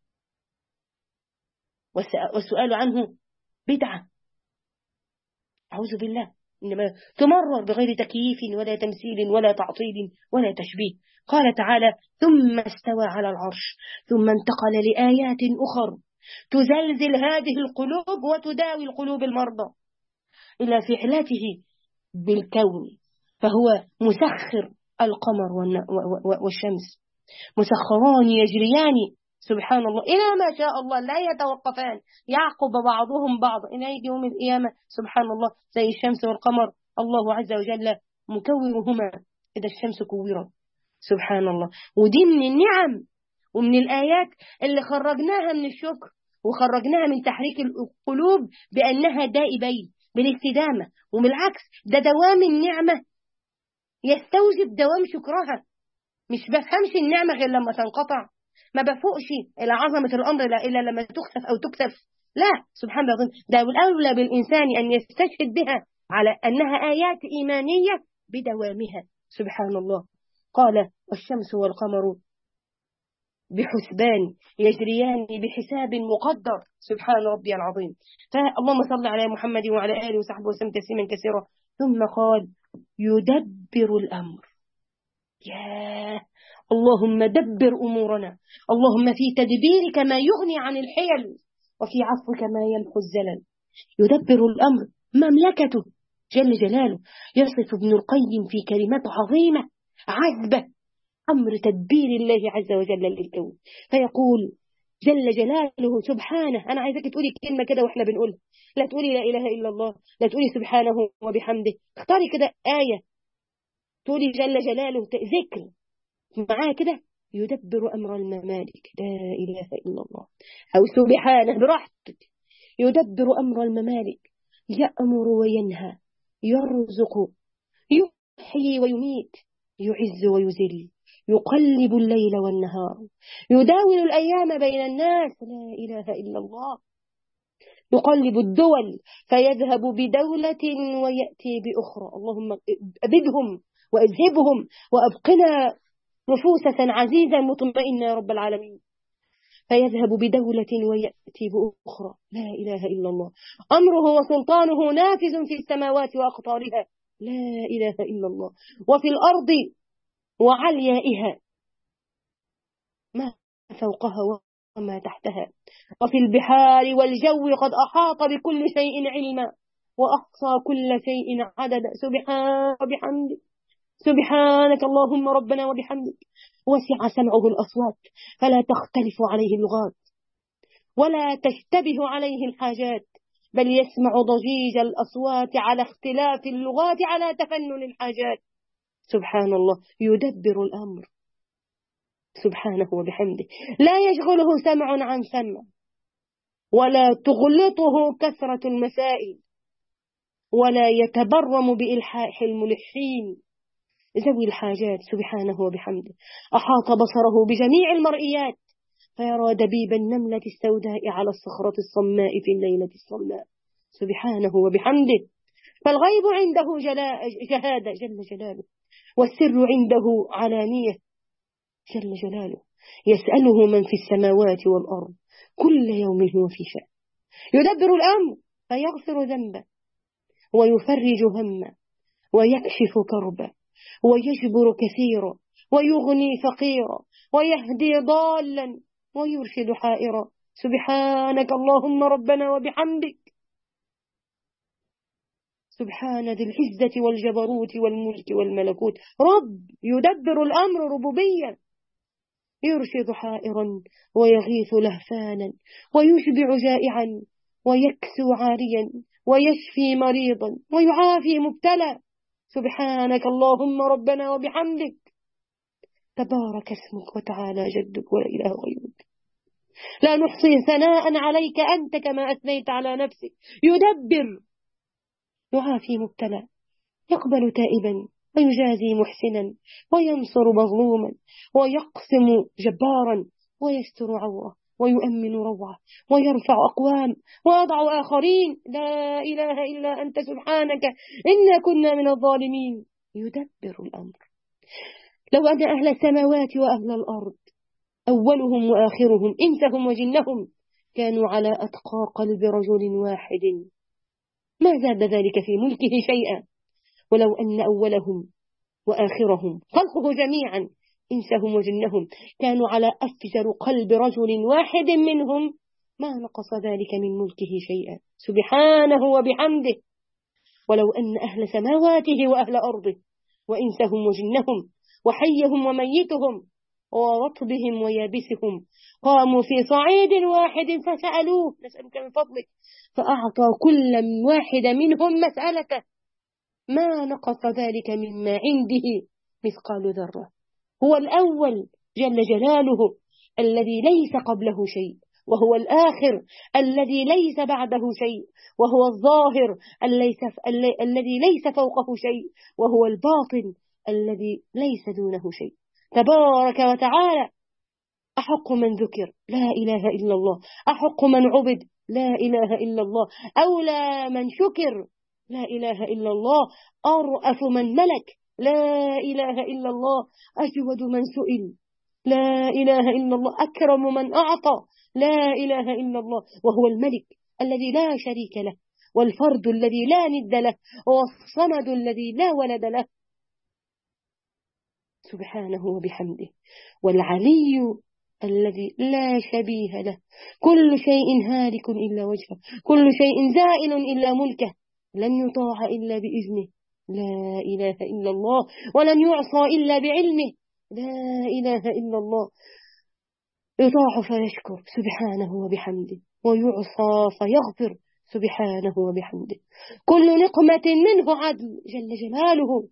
والسؤال عنه بدعة، أعوذ بالله. إنما تمرر بغير تكييف ولا تمثيل ولا تعطيل ولا تشبيه. قال تعالى ثم استوى على العرش ثم انتقل لآيات أخر تزلزل هذه القلوب وتداوي القلوب المرضى إلى فعلته بالكون. فهو مسخر القمر والشمس، مسخران يجريان سبحان الله إلى ما شاء الله، لا يتوقفان، يعقب بعضهم بعضا إلى يوم القيامة. سبحان الله، زي الشمس والقمر الله عز وجل مكورهما إذا الشمس كورت. سبحان الله. ودي من النعم ومن الآيات اللي خرجناها من الشكر وخرجناها من تحريك القلوب بأنها دائبين بالاستدامة، وبالعكس ده دوام النعمة يستوجب دوام شكرها. مش بفهمش النعمة غير لما تنقطع، ما بفوقش إلى عظمة الأمر إلا لما تخسف أو تكسف. لا سبحان الله، ده الأولى بالإنسان أن يستشهد بها على أنها آيات إيمانية بدوامها. سبحان الله. قال والشمس والقمر بحسبان يجريان بحساب مقدر. سبحان ربي العظيم. فاللهم صل على محمد وعلى آله وصحبه وسلم تسليما كثيرا. ثم قال يدبر الأمر. يا اللهم دبر أمورنا، اللهم في تدبيرك ما يغني عن الحيل وفي عفوك ما يمحو الزلل. يدبر الأمر مملكته جل جلاله. يصف ابن القيم في كلمات عظيمة عذبة أمر تدبير الله عز وجل للكون، فيقول جل جلاله سبحانه. أنا عايزك تقولي كلمة كده وإحنا بنقول، لا تقولي لا إله إلا الله، لا تقولي سبحانه وبحمده، اختاري كده آية تقولي جل جلاله ذكر معايا كده. يدبر أمر الممالك، لا إله إلا الله. أو سبحانه براحتك، يدبر أمر الممالك، يأمر وينهى، يرزق، يحيي ويميت، يعز ويذل، يقلب الليل والنهار، يداول الأيام بين الناس، لا إله إلا الله. يقلب الدول فيذهب بدولة ويأتي بأخرى، اللهم أبدهم وأذهبهم وأبقنا نفوسة عزيزة مطمئنة يا رب العالمين. فيذهب بدولة ويأتي بأخرى، لا إله إلا الله. أمره وسلطانه نافذ في السماوات وأقطارها، لا إله إلا الله. وفي الأرض وعليائها، ما فوقها وما تحتها. وفي البحار والجو قد أحاط بكل شيء علما وأحصى كل شيء عددا. سبحانه وبحمدك، سبحانك اللهم ربنا وبحمدك. وسع سمعه الأصوات فلا تختلف عليه اللغات ولا تشتبه عليه الحاجات، بل يسمع ضجيج الأصوات على اختلاف اللغات على تفنن الحاجات. سبحان الله، يدبر الأمر سبحانه وبحمده. لا يشغله سمع عن سمع، ولا تغلطه كثرة المسائل، ولا يتبرم بإلحاح الملحين ذوي الحاجات. سبحانه وبحمده. أحاط بصره بجميع المرئيات فيرى دبيب النملة السوداء على الصخرة الصماء في الليلة الصماء. سبحانه وبحمده. فالغيب عنده جهادة جل جلاله، والسر عنده علانية جل جلاله. يسأله من في السماوات والأرض كل يوم هو في شأن. يدبر الأمر فيغفر ذنبه ويفرج همه ويكشف كربه ويجبر كثيرا ويغني فقيرا ويهدي ضالا ويرشد حائرا. سبحانك اللهم ربنا وبحمدك. سبحان ذي العزة والجبروت والملك والملكوت. رب يدبر الأمر ربوبيا، يرشد حائرا ويغيث لهفانا ويشبع جائعا ويكسو عاريا ويشفي مريضا ويعافي مبتلى. سبحانك اللهم ربنا وبحمدك. تبارك اسمك وتعالى جدك ولا إله غيرك. لا نحصي ثناء عليك أنت كما أثنيت على نفسك. يدبر، يعافي مبتلى، يقبل تائبا ويجازي محسنا وينصر مظلوما ويقسم جبارا ويستر عوره ويؤمن روعه ويرفع أقوام ويضع آخرين. لا إله إلا أنت سبحانك إنا كنا من الظالمين. يدبر الأمر. لو أن أهل السماوات وأهل الأرض أولهم وآخرهم إنسهم وجنهم كانوا على أتقى قلب رجل واحد ما زاد ذلك في ملكه شيئا، ولو أن أولهم وآخرهم خلقه جميعا إنسهم وجنهم كانوا على أفجر قلب رجل واحد منهم ما نقص ذلك من ملكه شيئا. سبحانه وبحمده. ولو أن أهل سماواته وأهل أرضه وإنسهم وجنهم وحيهم وميتهم ورطبهم ويابسهم قاموا في صعيد واحد فسألوه نسألك من فضلك فأعطى كل واحد منهم مسألته ما نقص ذلك مما عنده مثقال ذرة. هو الأول جل جلاله الذي ليس قبله شيء، وهو الآخر الذي ليس بعده شيء، وهو الظاهر الذي ليس فوقه شيء، وهو الباطن الذي ليس دونه شيء. تبارك وتعالى. أحق من ذكر، لا إله إلا الله. أحق من عبد، لا إله إلا الله. أولى من شكر، لا إله إلا الله. أرأف من ملك، لا إله إلا الله. أجود من سئل، لا إله إلا الله. أكرم من أعطى، لا إله إلا الله. وهو الملك الذي لا شريك له، والفرد الذي لا ند له، والصمد الذي لا ولد له. سبحانه وبحمده. والعلي الذي لا شبيه له. كل شيء هالك إلا وجهه، كل شيء زائل إلا ملكه، لن يطاع إلا بإذنه، لا إله إلا الله. ولن يعصى إلا بعلمه، لا إله إلا الله. يطاع فيشكر سبحانه وبحمده، ويعصى فيغفر سبحانه وبحمده. كل نقمة منه عدل جل جلاله،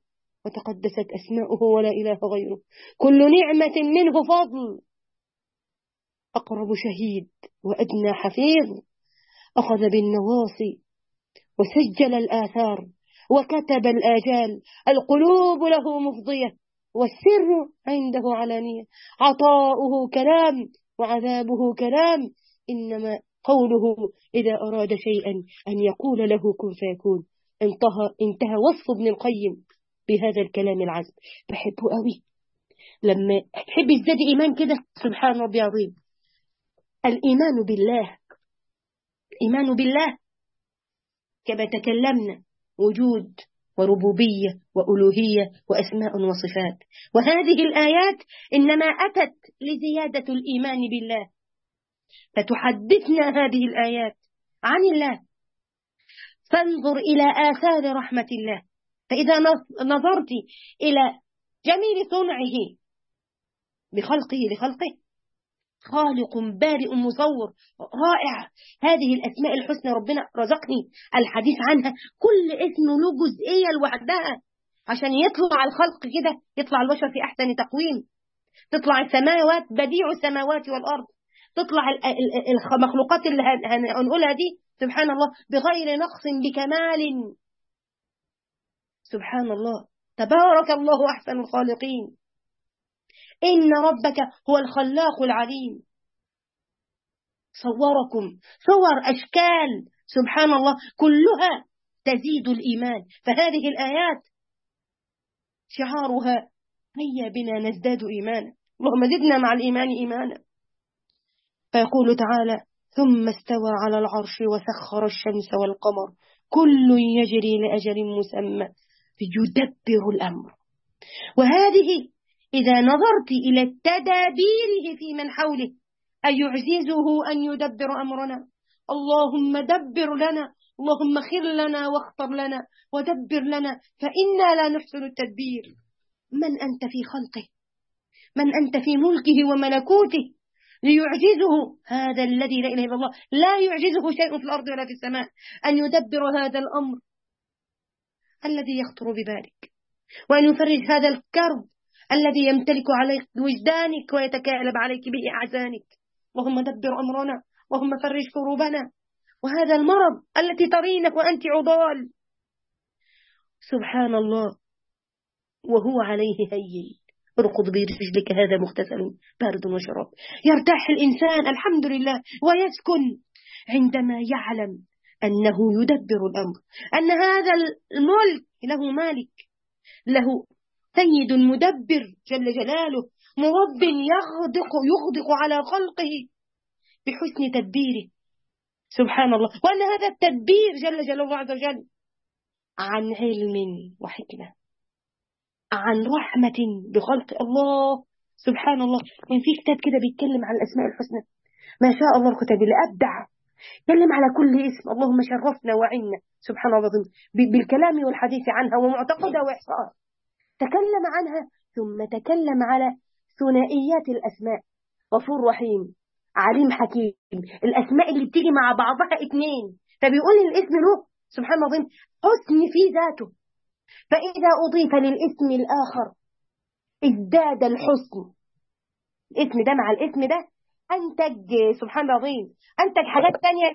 وتقدست أسماؤه ولا إله غيره. كل نعمة منه فضل، أقرب شهيد وأدنى حفيظ، أخذ بالنواصي وسجل الآثار وكتب الآجال. القلوب له مفضية والسر عنده علانية. عطاؤه كلام وعذابه كلام، إنما قوله إذا أراد شيئا أن يقول له كن فيكون. انتهى, انتهى وصف ابن القيم بهذا الكلام العذب. بحبه قوي. لما تحب ازداد إيمان كده، سبحان ربي عظيم. الإيمان بالله، الإيمان بالله كما تكلمنا وجود وربوبية وألوهية وأسماء وصفات. وهذه الآيات إنما أتت لزيادة الإيمان بالله، فتحدثنا هذه الآيات عن الله. فانظر إلى آثار رحمة الله. فإذا نظرت إلى جميل صنعه بخلقه لخلقه، خالق بارئ مصور رائع. هذه الأسماء الحسنى ربنا رزقني الحديث عنها، كل اسم له جزئية لوحدها عشان يطلع الخلق كده، يطلع البشر في أحسن تقويم، تطلع السماوات بديع السماوات والأرض، تطلع المخلوقات اللي هنقولها دي سبحان الله بغير نقص بكمال. سبحان الله، تبارك الله أحسن الخالقين. إن ربك هو الخلاق العليم. صوركم صور أشكال سبحان الله كلها تزيد الإيمان. فهذه الآيات شعارها هيا بنا نزداد إيمانا، اللهم زدنا مع الإيمان إيمانا. فيقول تعالى ثم استوى على العرش وسخر الشمس والقمر كل يجري لأجل مسمى يدبر الأمر. وهذه إذا نظرت إلى تدابيره في من حوله أيعجزه أن يدبر أمرنا؟ اللهم دبر لنا، اللهم خر لنا واختر لنا ودبر لنا فإنا لا نحسن التدبير. من أنت في خلقه، من أنت في ملكه وملكوته ليعجزه هذا الذي لا إله إلا الله، لا يعجزه شيء في الأرض ولا في السماء أن يدبر هذا الأمر الذي يخطر ببالك، وأن يفرج هذا الكرب الذي يمتلك عليك وجدانك ويتكالب عليك به أعزانك. اللهم دبر أمرنا، اللهم فرج كروبنا. وهذا المرض التي ترينك وأنت عضال سبحان الله وهو عليه هين، ارقض برجلك هذا مغتسل بارد وشراب. يرتاح الإنسان الحمد لله ويسكن عندما يعلم أنه يدبر الأمر، أن هذا الملك له مالك، له سيد مدبر جل جلاله، مرب يغدق يغدق على خلقه بحسن تدبيره سبحان الله. وأن هذا التدبير جل جلاله عز وجل عن علم وحكمة، عن رحمة بخلق الله سبحان الله. من في كتاب كده بيتكلم عن الأسماء الحسنى ما شاء الله، الكتاب اللي أبدع تكلم على كل اسم. اللهم شرفنا وعنا سبحان الله بالكلام والحديث عنها ومعتقدها وإحصائها. تكلم عنها ثم تكلم على ثنائيات الأسماء، غفور رحيم عليم حكيم، الأسماء اللي بتيجي مع بعضها اثنين. فبيقول الاسم له سبحان الله حسن في ذاته، فإذا أضيف للاسم الآخر ازداد الحسن. الاسم ده مع الاسم ده أنتج سبحان الله العظيم، أنتج حاجات تانية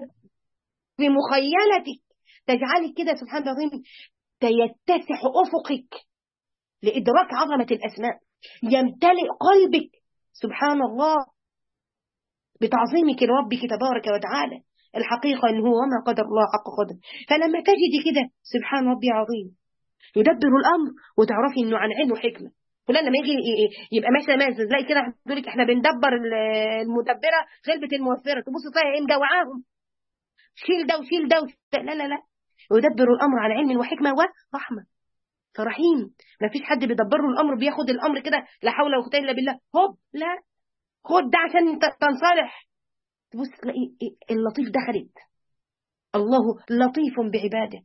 بمخيلتك تجعلك كده سبحان الله العظيم يتسع أفقك لإدراك عظمة الأسماء، يمتلئ قلبك سبحان الله بتعظيمك لربك تبارك وتعالى. الحقيقة أنه وما قدر الله حق قدر. فلما تجدي كده سبحان ربي عظيم يدبر الأمر وتعرفي أنه عن علم وحكمة. فلان لما يجي يبقى ماشي مازل تلاقي كده يقول لك احنا بندبر المدبرة غلبة الموفرة، تبص تلاقي ايه مجوعاهم شيل ده وشيل ده وشيل. لا لا لا، يدبر الأمر عن علم وحكمة ورحمة. فرحيم، ما فيش حد بيدبر له الأمر بياخد الأمر كده لا حول ولا قوة إلا بالله هوب، لا خد ده عشان تنصالح. تبص تلاقي اللطيف دخلت. الله لطيف بعباده،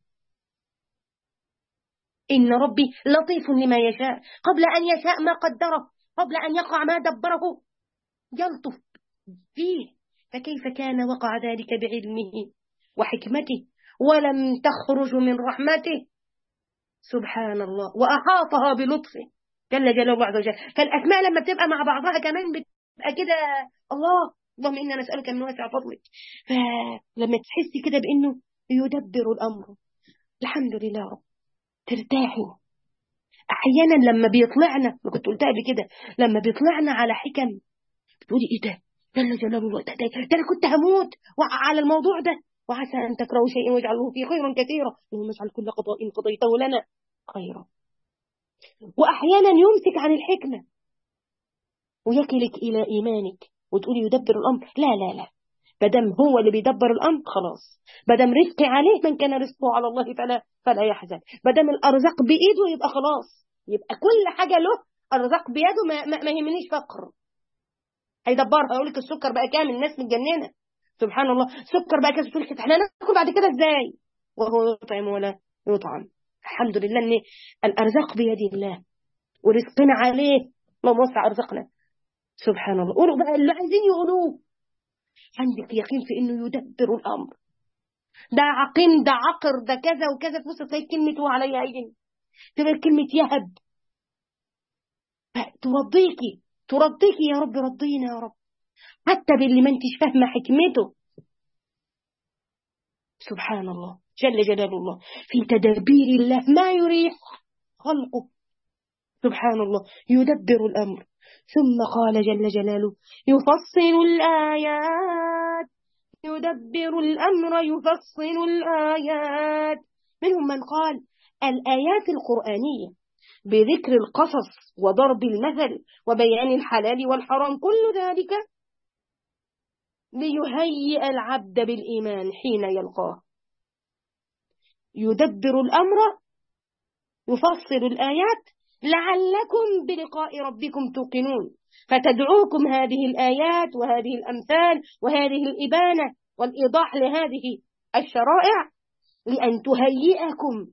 إن ربي لطيف لما يشاء، قبل أن يشاء ما قدره، قبل أن يقع ما دبره يلطف فيه. فكيف كان وقع ذلك بعلمه وحكمته ولم تخرج من رحمته سبحان الله، وأحاطها بلطفه جل جلاله الله عز وجل. فالأسماء لما بتبقى مع بعضها كمان بتبقى كده الله، اللهم إنا نسألك من واسع فضلك. فلما تحسي كده بأنه يدبر الأمر، الحمد لله رب، ترتاحي. أحيانا لما بيطلعنا، كنت قلتها قبل كده، لما بيطلعنا على حكم بتقولي إيه ده جل جلاله الله، ده, ده, ده أنا كنت هموت على الموضوع ده، وعسى أن تكرهوا شيئا ويجعله فيه خيرا كثيرا، اللهم اجعل كل قضاء قضيته لنا خيرا. وأحيانا يمسك عن الحكمة ويكلك إلى إيمانك وتقولي يدبر الأمر. لا لا لا، بدم هو اللي بيدبر الأمر خلاص، بدم رزقي عليه، من كان رزقه على الله فلا فلا يحزن، بدم الأرزاق بإيده يبقى خلاص، يبقى كل حاجة له أرزاق بيده، ما, ما, ما يهمنيش فقر، هيدبرها. يقول لك السكر بقى كام، الناس متجننة، سبحان الله، سكر بقى كام، تقول لك احنا ناكل بعد كده ازاي وهو يطعم ولا يطعم. الحمد لله ان الأرزاق بيد الله ورزقنا عليه، اللهم وسع أرزقنا، سبحان الله. قولوا بقى اللي عايزين يقولوه، عندك يقين في انه يدبر الامر. ده عقيم، ده عقر، ده كذا وكذا، تبص تلاقي كلمه هو عليها هين، تبقى كلمه يهب، ترضيكي ترضيكي يا رب، رضينا يا رب، حتى باللي ما انتش فاهمه حكمته. سبحان الله جل جلال الله، في تدابير الله ما يريح خلقه، سبحان الله، يدبر الامر. ثم قال جل جلاله يفصل الآيات، يدبر الأمر يفصل الآيات. منهم من قال الآيات القرآنية بذكر القصص وضرب المثل وبيان الحلال والحرام، كل ذلك ليهيئ العبد بالإيمان حين يلقاه. يدبر الأمر يفصل الآيات لعلكم بلقاء ربكم توقنون، فتدعوكم هذه الآيات وهذه الأمثال وهذه الإبانة والإيضاح لهذه الشرائع لأن تهيئكم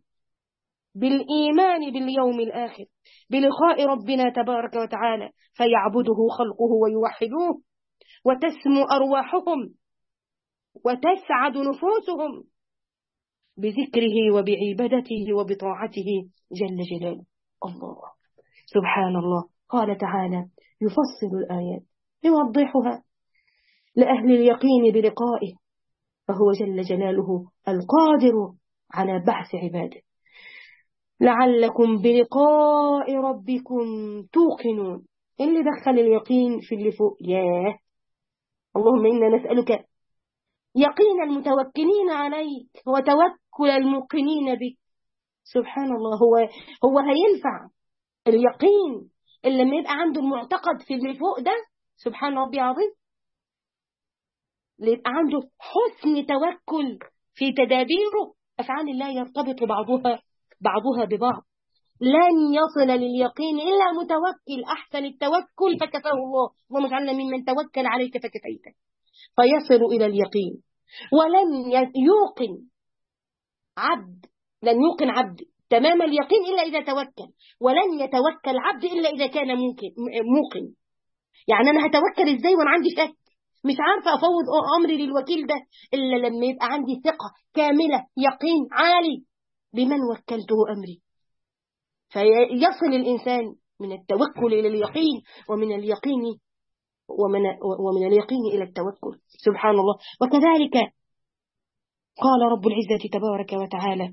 بالإيمان باليوم الآخر، بلقاء ربنا تبارك وتعالى، فيعبده خلقه ويوحدوه، وتسمو أرواحهم وتسعد نفوسهم بذكره وبعبادته وبطاعته جل جلاله. الله سبحان الله. قال تعالى يفصل الآيات، يوضحها لأهل اليقين بلقائه، فهو جل جلاله القادر على بعث عباده. لعلكم بلقاء ربكم توقنون، اللي دخل اليقين في اللي فوق. ياه، اللهم إنا نسألك يقين المتوكلين عليك وتوكل الموقنين بك. سبحان الله، هو هو هينفع اليقين اللي لما يبقى عنده المعتقد في اللي فوق ده، سبحان ربي عظيم، اللي يبقى عنده حسن توكل في تدابيره، أفعال الله يرتبط بعضها بعضها ببعض. لن يصل لليقين إلا متوكل، أحسن التوكل فكفاه الله، اللهم اجعلنا ممن توكل عليك فكفيته، فيصل إلى اليقين. ولن يوقن عبد لن يوقن عبد تمام اليقين إلا إذا توكل، ولن يتوكل عبد إلا إذا كان ممكن موقن. يعني أنا هتوكل إزاي وأنا عندي شك، مش عارفة أفوض أمري للوكيل ده إلا لما يبقى عندي ثقة كاملة، يقين عالي بمن وكلته أمري. فيصل الإنسان من التوكل إلى اليقين، ومن اليقين ومن, ومن اليقين إلى التوكل، سبحان الله. وكذلك قال رب العزة تبارك وتعالى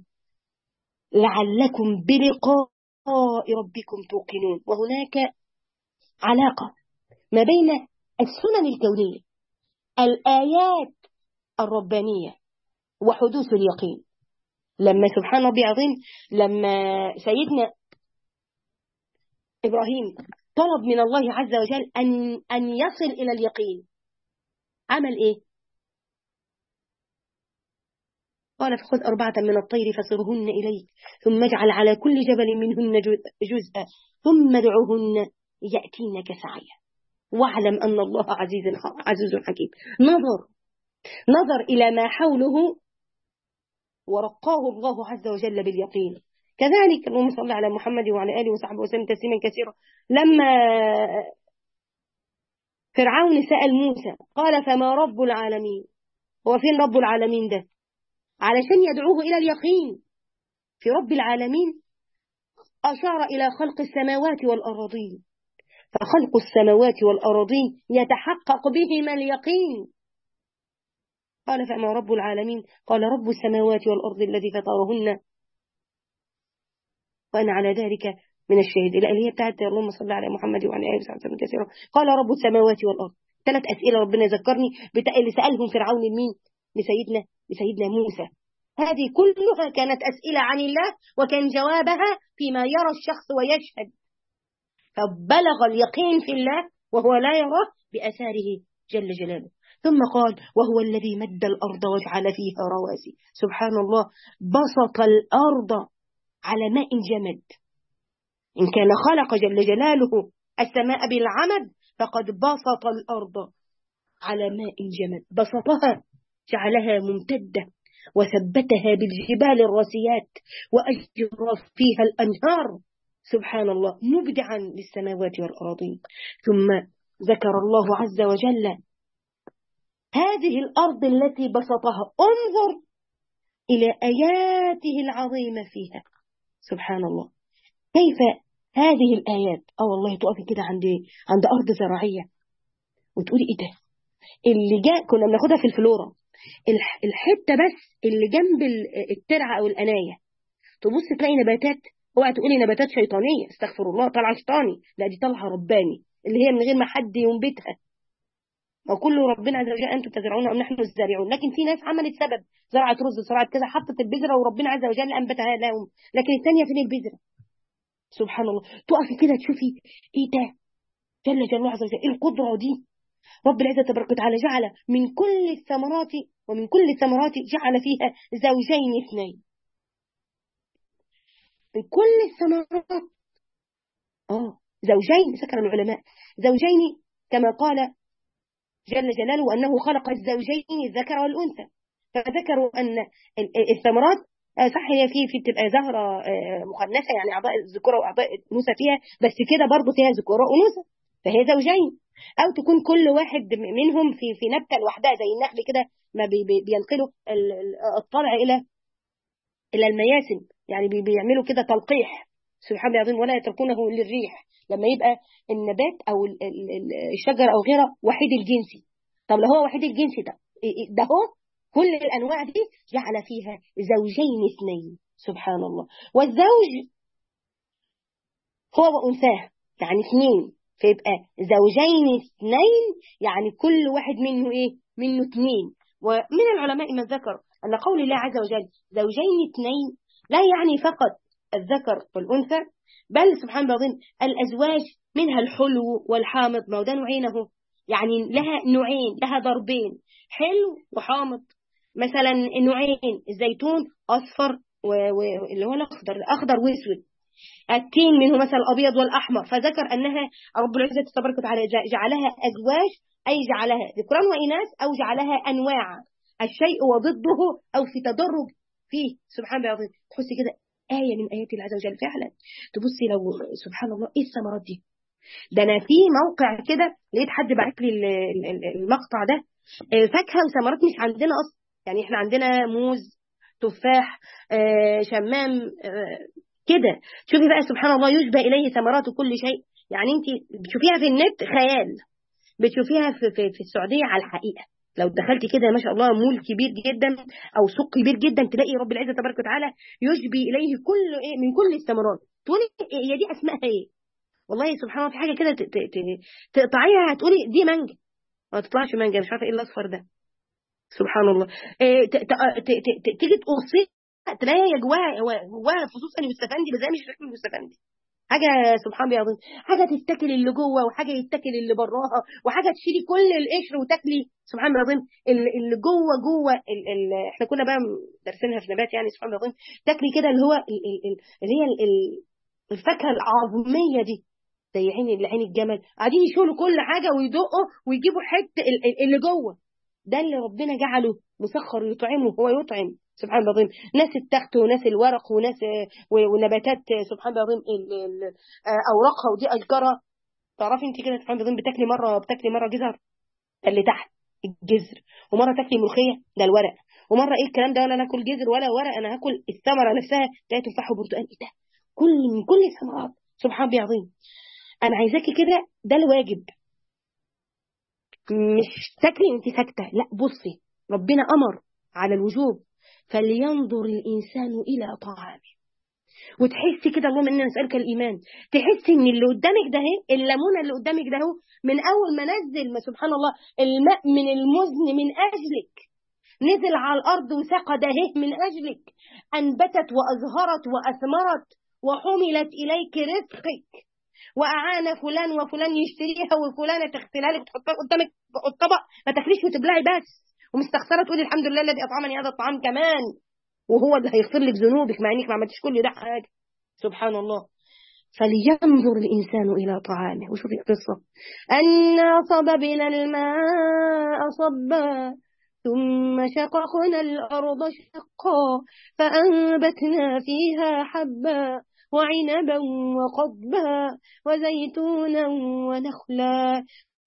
لعلكم بلقاء ربكم توقنون. وهناك علاقة ما بين السنن الكونية، الآيات الربانية، وحدوث اليقين. لما سبحان ربي عظيم، لما سيدنا إبراهيم طلب من الله عز وجل أن, أن يصل إلى اليقين، عمل إيه؟ قال فخذ أربعة من الطير فصرهن إليك ثم اجعل على كل جبل منهن جزءا ثم ادعوهن يأتينك سعيا واعلم أن الله عزيز عزيز حكيم. نظر نظر إلى ما حوله ورقاه الله عز وجل باليقين. كذلك اللهم صل على محمد وعلى آله وصحبه وسلم تسليما كثيرا. لما فرعون سأل موسى قال فما رب العالمين، هو فين رب العالمين ده؟ علشان يدعوه إلى اليقين في رب العالمين، أشار إلى خلق السماوات والأراضين، فخلق السماوات والأراضين يتحقق بهما اليقين. قال فما رب العالمين؟ قال رب السماوات والأرض الذي فطرهن وأنا على ذلك من الشهيد. إلى اللي هي بتاعت اللهم صل على محمد وعلى آله وصحبه وسلم كثيرا. قال رب السماوات والأرض. ثلاث أسئلة ربنا ذكرني اللي سألهم فرعون لمين؟ لسيدنا لسيدنا موسى. هذه كلها كانت أسئلة عن الله، وكان جوابها فيما يرى الشخص ويشهد، فبلغ اليقين في الله وهو لا يراه بأثاره جل جلاله. ثم قال وهو الذي مد الأرض وجعل فيها رواسي. سبحان الله، بسط الأرض على ماء جمد. إن كان خلق جل جلاله السماء بالعمد، فقد بسط الأرض على ماء جمد، بسطها جعلها ممتدة وثبتها بالجبال الراسيات وأجرى فيها الأنهار. سبحان الله، مبدعا للسماوات والأراضين. ثم ذكر الله عز وجل هذه الأرض التي بسطها، انظر إلى آياته العظيمة فيها. سبحان الله، كيف هذه الآيات. أو والله تقفي كده عند عند أرض زراعية وتقولي إيه ده اللي جاء. كنا بناخدها في الفلورا، الحتة بس اللي جنب الترعة أو القناية، تبص تلاقي نباتات. اوعى تقولي نباتات شيطانية، استغفر الله، طالعة شيطاني، لا دي طالعة رباني، اللي هي من غير ما حد ينبتها. وكل ربنا عز وجل أنتم تزرعون أم نحن الزارعون. لكن في ناس عملت سبب، زرعت رز، زرعت كذا، حطت البذرة وربنا عز وجل أنبتها لهم. لكن الثانية فين البذرة؟ سبحان الله، تقفي كده تشوفي ايه ده جل جلاله عز وجل. القدرة دي رب العزة تبارك وتعالى جعل من كل الثمرات ومن كل الثمرات جعل فيها زوجين اثنين. من كل الثمرات اه زوجين، ذكر العلماء زوجين كما قال جل جلاله أنه خلق الزوجين الذكر والأنثى. فذكروا أن الثمرات صح هي في في بتبقى زهرة مخنثة، يعني أعضاء الذكورة وأعضاء الأنوثة فيها، بس كده برضه فيها ذكورة وأنوثة، فهي زوجين. أو تكون كل واحد منهم في في نبتة لوحدها زي النخل كده، ما بي بي بينقلوا الطلع إلى إلى المياسم، يعني بي بيعملوا كده تلقيح. سبحان الله العظيم، ولا يتركونه للريح. لما يبقى النبات أو الشجر أو غيره وحيد الجنسي، طب لو هو وحيد الجنسي ده ده هو كل الأنواع دي جعل فيها زوجين اثنين. سبحان الله، والزوج هو وأنثاه يعني اثنين، فيبقى زوجين اثنين يعني كل واحد منه ايه؟ منه اثنين. ومن العلماء من ذكر أن قول الله عز وجل زوجين اثنين لا يعني فقط الذكر والأنثى، بل سبحان الله العظيم الأزواج منها الحلو والحامض، ما هو ده نوعينه، يعني لها نوعين، لها ضربين، حلو وحامض. مثلا نوعين، الزيتون أصفر واللي هو الأخضر، الأخضر وأسود. التين منه مثلا الأبيض والأحمر. فذكر أنها رب العزة تبارك وتعالى جعلها أزواج، أي جعلها ذكران وإناث، أو جعلها أنواع الشيء وضده، أو في تدرج فيه. سبحان الله العظيم، تحسي كده آية من آيات الله عز وجل فعلا. تبصي لو سبحان الله إيه الثمرات دي. ده أنا في موقع كده لقيت حد بعت لي المقطع ده، فاكهة وثمرات مش عندنا أصلا. يعني إحنا عندنا موز، تفاح، شمام، كده. شوفي بقى سبحان الله، يشبه إليه ثمرات كل شيء. يعني أنت بتشوفيها في النت خيال، بتشوفيها في, في, في السعودية على الحقيقة. لو دخلتي كده ما شاء الله مول كبير جدا أو سوق كبير جدا، تلاقي رب العزة تبارك وتعالى يشبه إليه كل إيه من كل الثمرات. تقولي هي دي أسمائها إيه؟ والله سبحان الله في حاجة كده تقطعيها هتقولي دي مانجا، ما تطلعش مانجا، مش عارفة إيه الأصفر ده. سبحان الله، تيجي تقصي تلاقي جواها جواها خصوصا المستفندي، بس مش ريحه المستفندي، حاجه سبحان الله العظيم، حاجه تتاكل اللي جوه وحاجه يتاكل اللي براها، وحاجه تشيلي كل القشر وتاكلي. سبحان الله العظيم، اللي جوه جوه ال ال احنا كنا بقى دارسينها في نبات، يعني سبحان الله العظيم تاكلي كده اللي هو اللي هي الفاكهه العظميه دي، زي عين عين الجمل، قاعدين يشيلوا كل حاجه ويدقوا ويجيبوا حته اللي جوه. ده اللي ربنا جعله مسخر يطعمه، هو يطعم. سبحان الله العظيم، ناس التخت وناس الورق وناس ونباتات، سبحان الله العظيم اوراقها ودي اشجارها. تعرفي انت كده سبحان الله العظيم بتاكلي مره بتاكلي مره جزر اللي تحت الجذر، ومره تاكلي ملوخيه ده الورق، ومره ايه الكلام ده، ولا ناكل جذر ولا ورق، انا هاكل الثمره نفسها، تلاقي تفاح وبرتقال. ايه ده كل من كل الثمرات. سبحان الله العظيم. انا عايزاكي كده، ده الواجب، مش تاكلي انت ساكته، لا بصي، ربنا امر على الوجوب، فلينظر الانسان الى طعامه. وتحسي كده، اللهم اننا نسالك الايمان، تحسي ان اللي قدامك ده اهي، الليمونه اللي قدامك ده اهو، من اول ما نزل، ما سبحان الله، الماء من المزن من اجلك، نزل على الارض وسقى ده اهي من اجلك، انبتت وازهرت واثمرت وحملت اليك رزقك، واعان فلان وفلان يشتريها وفلانه تغسلها لك وتحطها قدامك الطبق، ما تاكليش وتبلعي بس ومستخسره تقولي الحمد لله الذي اطعمني هذا الطعام كمان، وهو اللي هيغفر لك ذنوبك مع انك ما عملتش كل ده حاجه. سبحان الله. فلينظر الانسان الى طعامه. وشوفي القصه، انا صببنا الماء صبا ثم شققنا الارض شقا فانبتنا فيها حبا وعنبا وقضبا وزيتونا ونخلا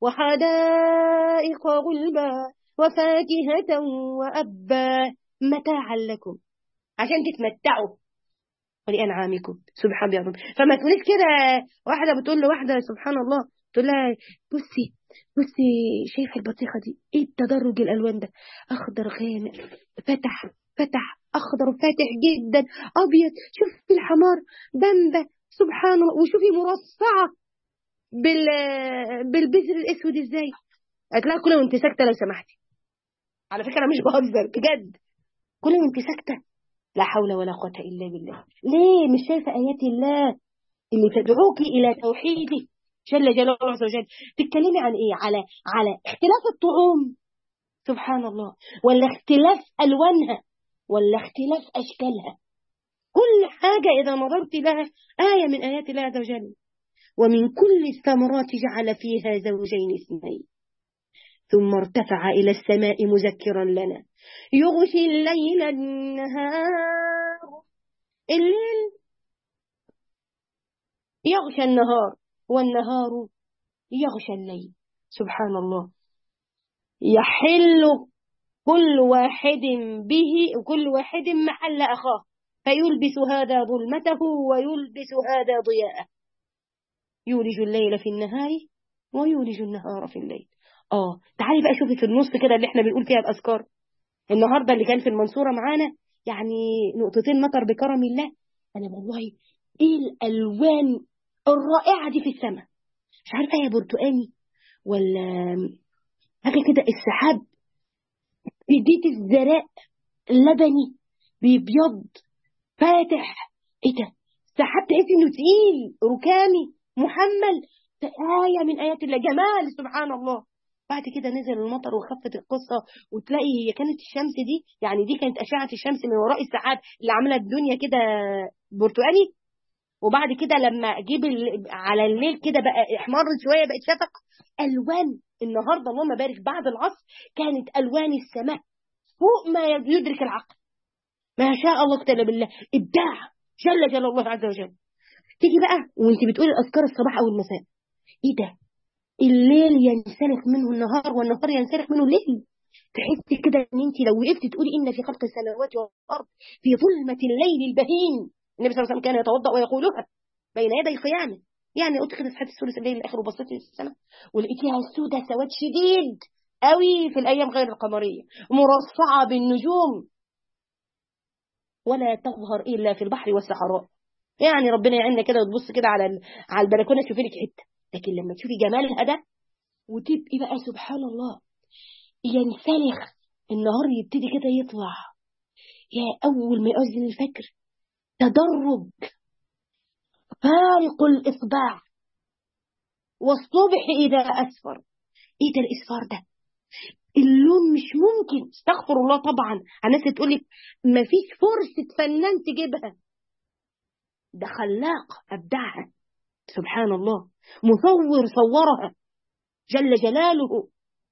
وحدائق غلبا وفاكهة وأبا متاعا لكم، عشان تتمتعوا ولأنعامكم. سبحان الله. فما تقوليش كده، واحدة بتقول لواحدة سبحان الله، تقول لها بصي بصي شايفة البطيخة دي ايه التدرج الألوان ده، أخضر غامق فتح فتح أخضر فاتح جدا أبيض، شوفي الحمار بامبا سبحان الله، وشوفي مرصعة بال بالبذر الأسود ازاي. هتلاقي كلها وانت ساكتة لو سمحتي، على فكرة مش بهزر بجد، كلها وانت ساكتة، لا حول ولا قوة إلا بالله. ليه مش شايفة آيات الله اللي تدعوك إلى توحيده جل جلاله عز وجل؟ تتكلمي عن إيه؟ على على اختلاف الطعوم سبحان الله، ولا اختلاف ألوانها، ولا اختلاف أشكالها. كل حاجة إذا نظرت لها آية من آيات الله عز وجل. ومن كل الثمرات جعل فيها زوجين اثنين ثم ارتفع إلى السماء مذكرا لنا يغشي الليل النهار، الليل يغشى النهار والنهار يغشى الليل. سبحان الله. يحل كل واحد به وكل واحد محل أخاه، فيلبس هذا ظلمته ويلبس هذا ضياءه، يولج الليل في النهار ويولج النهار في الليل. اه تعالي بقى شوفي في النص كده اللي احنا بنقول فيها الأذكار النهارده اللي كان في المنصورة معانا، يعني نقطتين مطر بكرم الله. أنا والله إيه الألوان الرائعة دي في السماء، مش عارفة هي برتقاني ولا حاجة كده، السحاب بيديت الزراء اللبني بيبيض فاتح، ايه ده، السحاب تحسي انه تقيل ركامي محمل، آية من آيات الله، جمال سبحان الله. بعد كده نزل المطر وخفت القصة، وتلاقي هي كانت الشمس دي، يعني دي كانت أشعة الشمس من وراء السحاب اللي عاملة الدنيا كده برتقاني، وبعد كده لما اجيب على الليل كده بقى احمر شويه، بقت شفق الوان. النهارده اللهم بارك بعد العصر كانت الوان السماء فوق ما يدرك العقل، ما شاء الله كتب بالله، ابداع جل جل الله عز وجل. تيجي بقى وانت بتقولي اذكار الصباح او المساء، ايه ده، الليل ينسلخ منه النهار والنهار ينسلخ منه الليل، تحسي كده ان انت لو وقفتي تقولي ان في خلق السماوات والارض في ظلمه الليل البهين. النبي صلى الله عليه وسلم كان يتوضا ويقولها بين يدي قيامه، يعني قلت كده صحيت الثلث الليل الاخر وبصيت للسماء ولقيتيها سودة سواد شديد قوي في الايام غير القمريه مرصعه بالنجوم، ولا تظهر الا في البحر والصحراء. يعني ربنا يعيننا كده وتبص كده على على البلكونه تشوفي لك حته، لكن لما تشوفي جمالها ده وتبقي بقى سبحان الله ينسلخ النهار يبتدي كده يطلع، يا اول ما يؤذن الفجر تدرج فارق الإصبع، والصبح إذا أسفر. إيه ده الإصفار ده، اللون مش ممكن، استغفر الله طبعا الناس تقولي ما فيش فرصة فنان تجيبها، ده خلاق أبدعها سبحان الله، مصور صورها جل جلاله.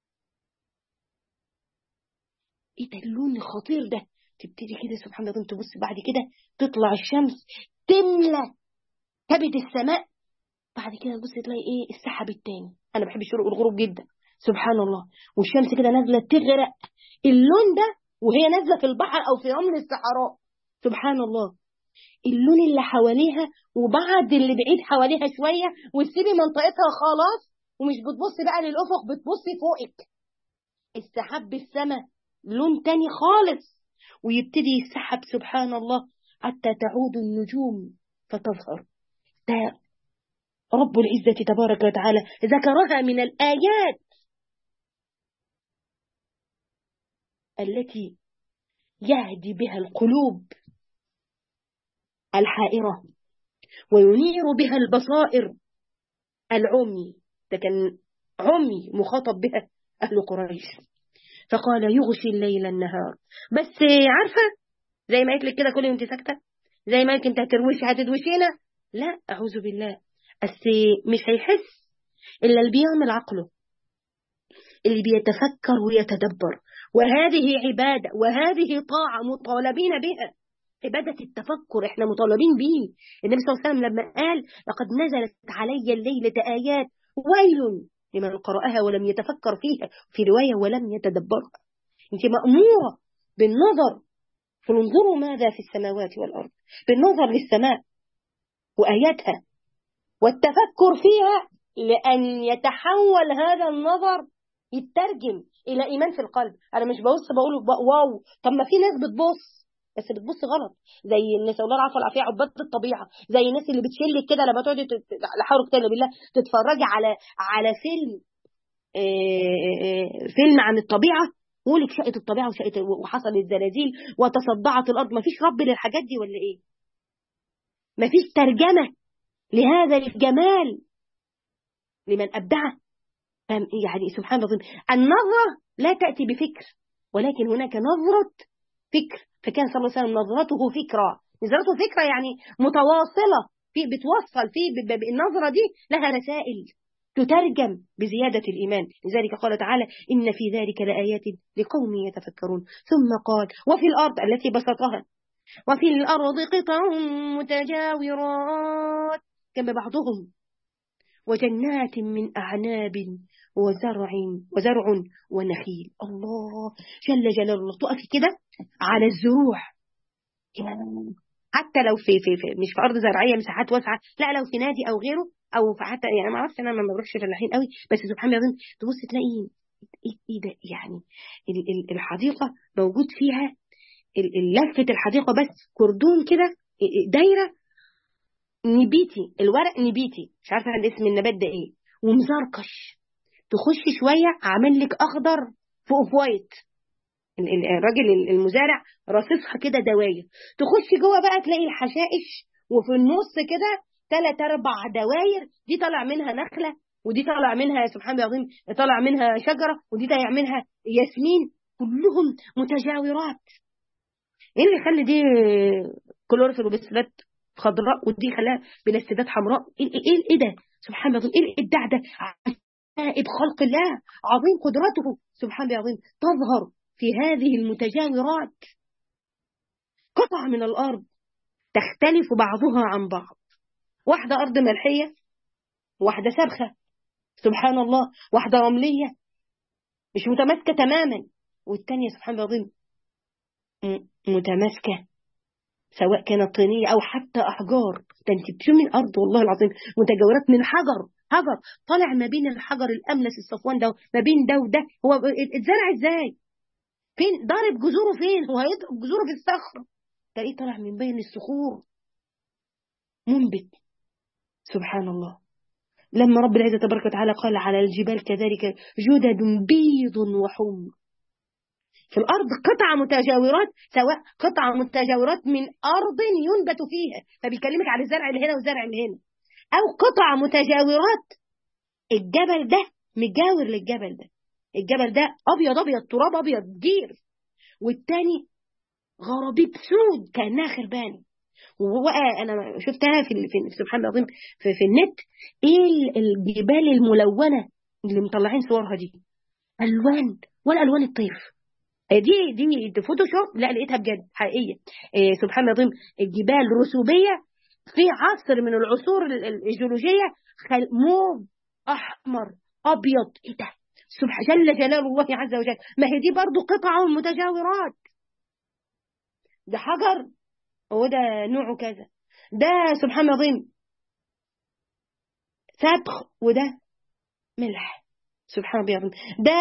إيه ده اللون الخطير ده، تبتدي كده سبحان الله تبص بعد كده تطلع الشمس تملى كبد السماء، بعد كده تبص تلاقي ايه السحب التاني. انا بحب الشروق والغروب جدا سبحان الله، والشمس كده نازله تغرق اللون ده وهي نازله في البحر او في رمل الصحراء سبحان الله. اللون اللي حواليها وبعد اللي بعيد حواليها شوية، وتسيبي منطقتها خلاص ومش بتبصي بقى للأفق، بتبصي فوقك. السحاب بالسماء لون تاني خالص، ويبتدي يسحب سبحان الله حتى تعود النجوم فتظهر. ده رب العزة تبارك وتعالى ذكرها من الآيات التي يهدي بها القلوب الحائرة وينير بها البصائر العمي. ده كان عمي مخاطب بها أهل قريش. فقال يغشي الليل النهار. بس عارفة زي ما قلت لك كده كل يوم انت ساكتة، زي ما انت هتروشي هتدوشينا، لا أعوذ بالله. بس مش هيحس إلا اللي بيعمل عقله، اللي بيتفكر ويتدبر. وهذه عبادة وهذه طاعة مطالبين بها، عبادة التفكر احنا مطالبين به. النبي صلى الله عليه وسلم لما قال لقد نزلت علي الليلة آيات ويل لمن قرأها ولم يتفكر فيها، في رواية ولم يتدبرها. انت مأمورة بالنظر، فانظروا ماذا في السماوات والأرض، بالنظر للسماء وآياتها والتفكر فيها، لأن يتحول هذا النظر يترجم إلى إيمان في القلب. أنا مش ببص بقول واو، طب ما في ناس بتبص بس بتبص غلط، زي الناس الله العفو والعافيه عباد الطبيعه، زي الناس اللي بتشلك كده لما تقعدي لا حول ولا قوه بالله تتفرجي على على فيلم آه فيلم عن الطبيعه، يقول لك شقت الطبيعه وشقت وحصلت زلازل وتصدعت الارض. ما فيش رب للحاجات دي ولا ايه؟ ما فيش ترجمه لهذا الجمال لمن ابدعه. يعني سبحان الله، النظره لا تاتي بفكر، ولكن هناك نظره فكر. فكان صلى الله عليه وسلم نظرته فكرة، نظرته فكرة يعني متواصلة، في بتوصل في النظرة دي لها رسائل تترجم بزيادة الإيمان. لذلك قال تعالى إن في ذلك لآيات لقوم يتفكرون. ثم قال وفي الأرض التي بسطها، وفي الأرض قطع متجاورات جنب بعضهم وجنات من أعناب وزرع وزرع ونخيل. الله جل جلاله الله. تقفي كده على الزروع، حتى لو في, في, في مش في أرض زراعية مساحات واسعة، لا لو في نادي أو غيره، أو في حتى يعني ما أعرفش أنا ما بروحش فلاحين قوي، بس سبحان الله تبص تلاقي إيه ده يعني الحديقة موجود فيها لفة الحديقة بس كردون كده دايرة نبيتي، الورق نبيتي مش عارفة عند اسم النبات ده ايه، ومزركش، تخش شوية عامل لك اخضر فوق وايت، الراجل المزارع رصصها كده دواير، تخش جوه بقى تلاقي الحشائش، وفي النص كده ثلاث اربع دواير، دي طالع منها نخلة، ودي طالع منها سبحان الله العظيم طالع منها شجرة، ودي طالع منها ياسمين، كلهم متجاورات. ايه اللي يخلي دي كلورفيل وبسلات خضراء ودي خلاها بنسيدات حمراء؟ ايه ايه ايه ده سبحان الله، ايه الابداع ده؟ عجائب خلق الله، عظيم قدرته سبحان الله العظيم تظهر في هذه المتجاورات. قطع من الارض تختلف بعضها عن بعض، واحده ارض ملحيه، واحده سبخه سبحان الله، واحده رمليه مش متماسكه تماما، والثانيه سبحان الله العظيم متماسكه، سواء كانت طينية أو حتى أحجار. ده أنت بتشمي الأرض والله العظيم متجاورات من حجر، حجر طالع ما بين الحجر الأملس الصفوان ده ما بين ده وده، هو اتزرع إزاي؟ فين ضارب جذوره؟ فين هو هيضرب جذوره؟ في الصخر، تلاقيه طالع من بين الصخور منبت سبحان الله. لما رب العزة تبارك وتعالى قال على الجبال كذلك جدد بيض وحمر. في الأرض قطع متجاورات، سواء قطع متجاورات من أرض ينبت فيها، فبيكلمك على الزرع اللي هنا والزرع اللي هنا، أو قطع متجاورات الجبل ده متجاور للجبل ده، الجبل ده أبيض أبيض تراب أبيض جير، والتاني غرابيب سود كأنها خربان. وبقى أنا شفتها في, في سبحان الله العظيم في, في النت، إيه الجبال الملونة اللي مطلعين صورها دي، ألوان ولا ألوان الطيف، دي دي دي فوتوشوب، لا لقيتها بجد حقيقيه. إيه سبحان الله العظيم، الجبال رسوبيه في عصر من العصور الجيولوجيه، موف احمر ابيض، ايه ده سبحان جل جلال الله عز وجل. ما هي دي برضو قطع متجاورات، ده حجر وده نوعه كذا، ده سبحان الله العظيم سبخ، وده ملح سبحان الله العظيم، ده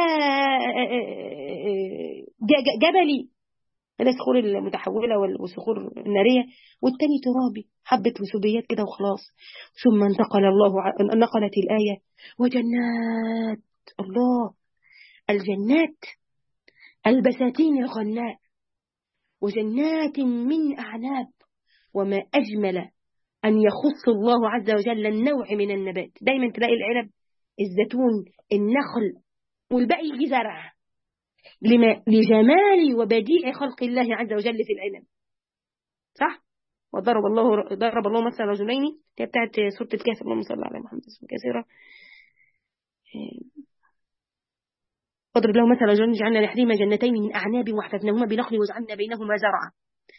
جبلي، ده الصخور المتحولة والصخور النارية، والتاني ترابي حبة رسوبيات كده وخلاص. ثم انتقل الله ع... نقلت الآية وجنات، الله، الجنات البساتين الغناء، وجنات من أعناب، وما أجمل أن يخص الله عز وجل النوع من النبات. دايما تلاقي العنب، الزيتون، النخل، والباقي يجي زرع لما لجمال وبديع خلق الله عز وجل في العنب، صح؟ وضرب الله ضرب الله مثل رجلين، هي بتاعت سورة الكهف، اللهم صل على محمد كثيرا. اضرب له مثل رجلين جعلنا لأحدهما جنتين من أعناب وحففناهما بنخل وجعلنا بينهما زرعا.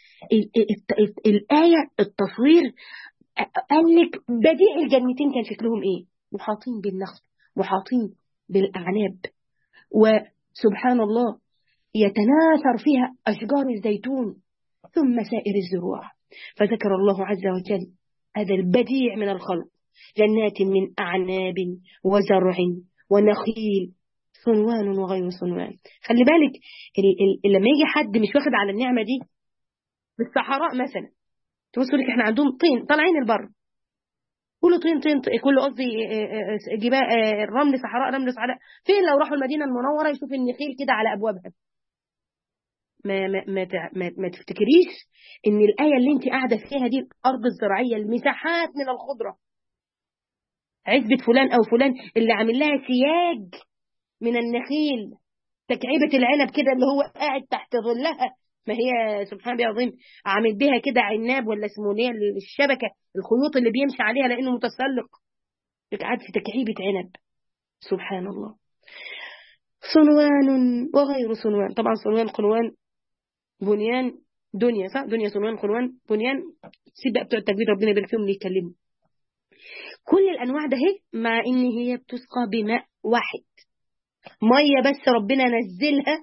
الآية التصوير قال لك بديع الجنتين كان شكلهم ايه؟ محاطين بالنخل، محاطين بالأعناب، وسبحان الله يتناثر فيها أشجار الزيتون ثم سائر الزروع. فذكر الله عز وجل هذا البديع من الخلق، جنات من أعناب وزرع ونخيل صنوان وغير صنوان. خلي بالك لما يجي حد مش واخد على النعمة دي بالصحراء مثلا، تبصوا لك احنا عندهم طين طالعين البر، كله طين طين, طين. كله قصدي جبال رمل صحراء رمل صحراء. فين لو راحوا المدينة المنورة يشوف النخيل كده على أبوابها؟ ما ما ما, ما, ما تفتكريش ان الآية اللي انت قاعدة فيها دي الأرض الزراعية، المساحات من الخضرة، عزبة فلان أو فلان اللي عامل لها سياج من النخيل، تكعيبة العنب كده اللي هو قاعد تحت ظلها، ما هي سبحان الله العظيم عامل بها كده عناب ولا اسمه ايه الشبكة، الخيوط اللي بيمشي عليها لأنه متسلق، قاعد في تكعيبة عنب. سبحان الله. صنوان وغير صنوان، طبعا صنوان قنوان بنيان دنيا، صح؟ دنيا صنوان قنوان بنيان، سيب بقى بتوع التجويد ربنا يبارك فيهم اللي يتكلموا. كل الأنواع ده هي مع إن هي بتسقى بماء واحد، مية بس ربنا نزلها،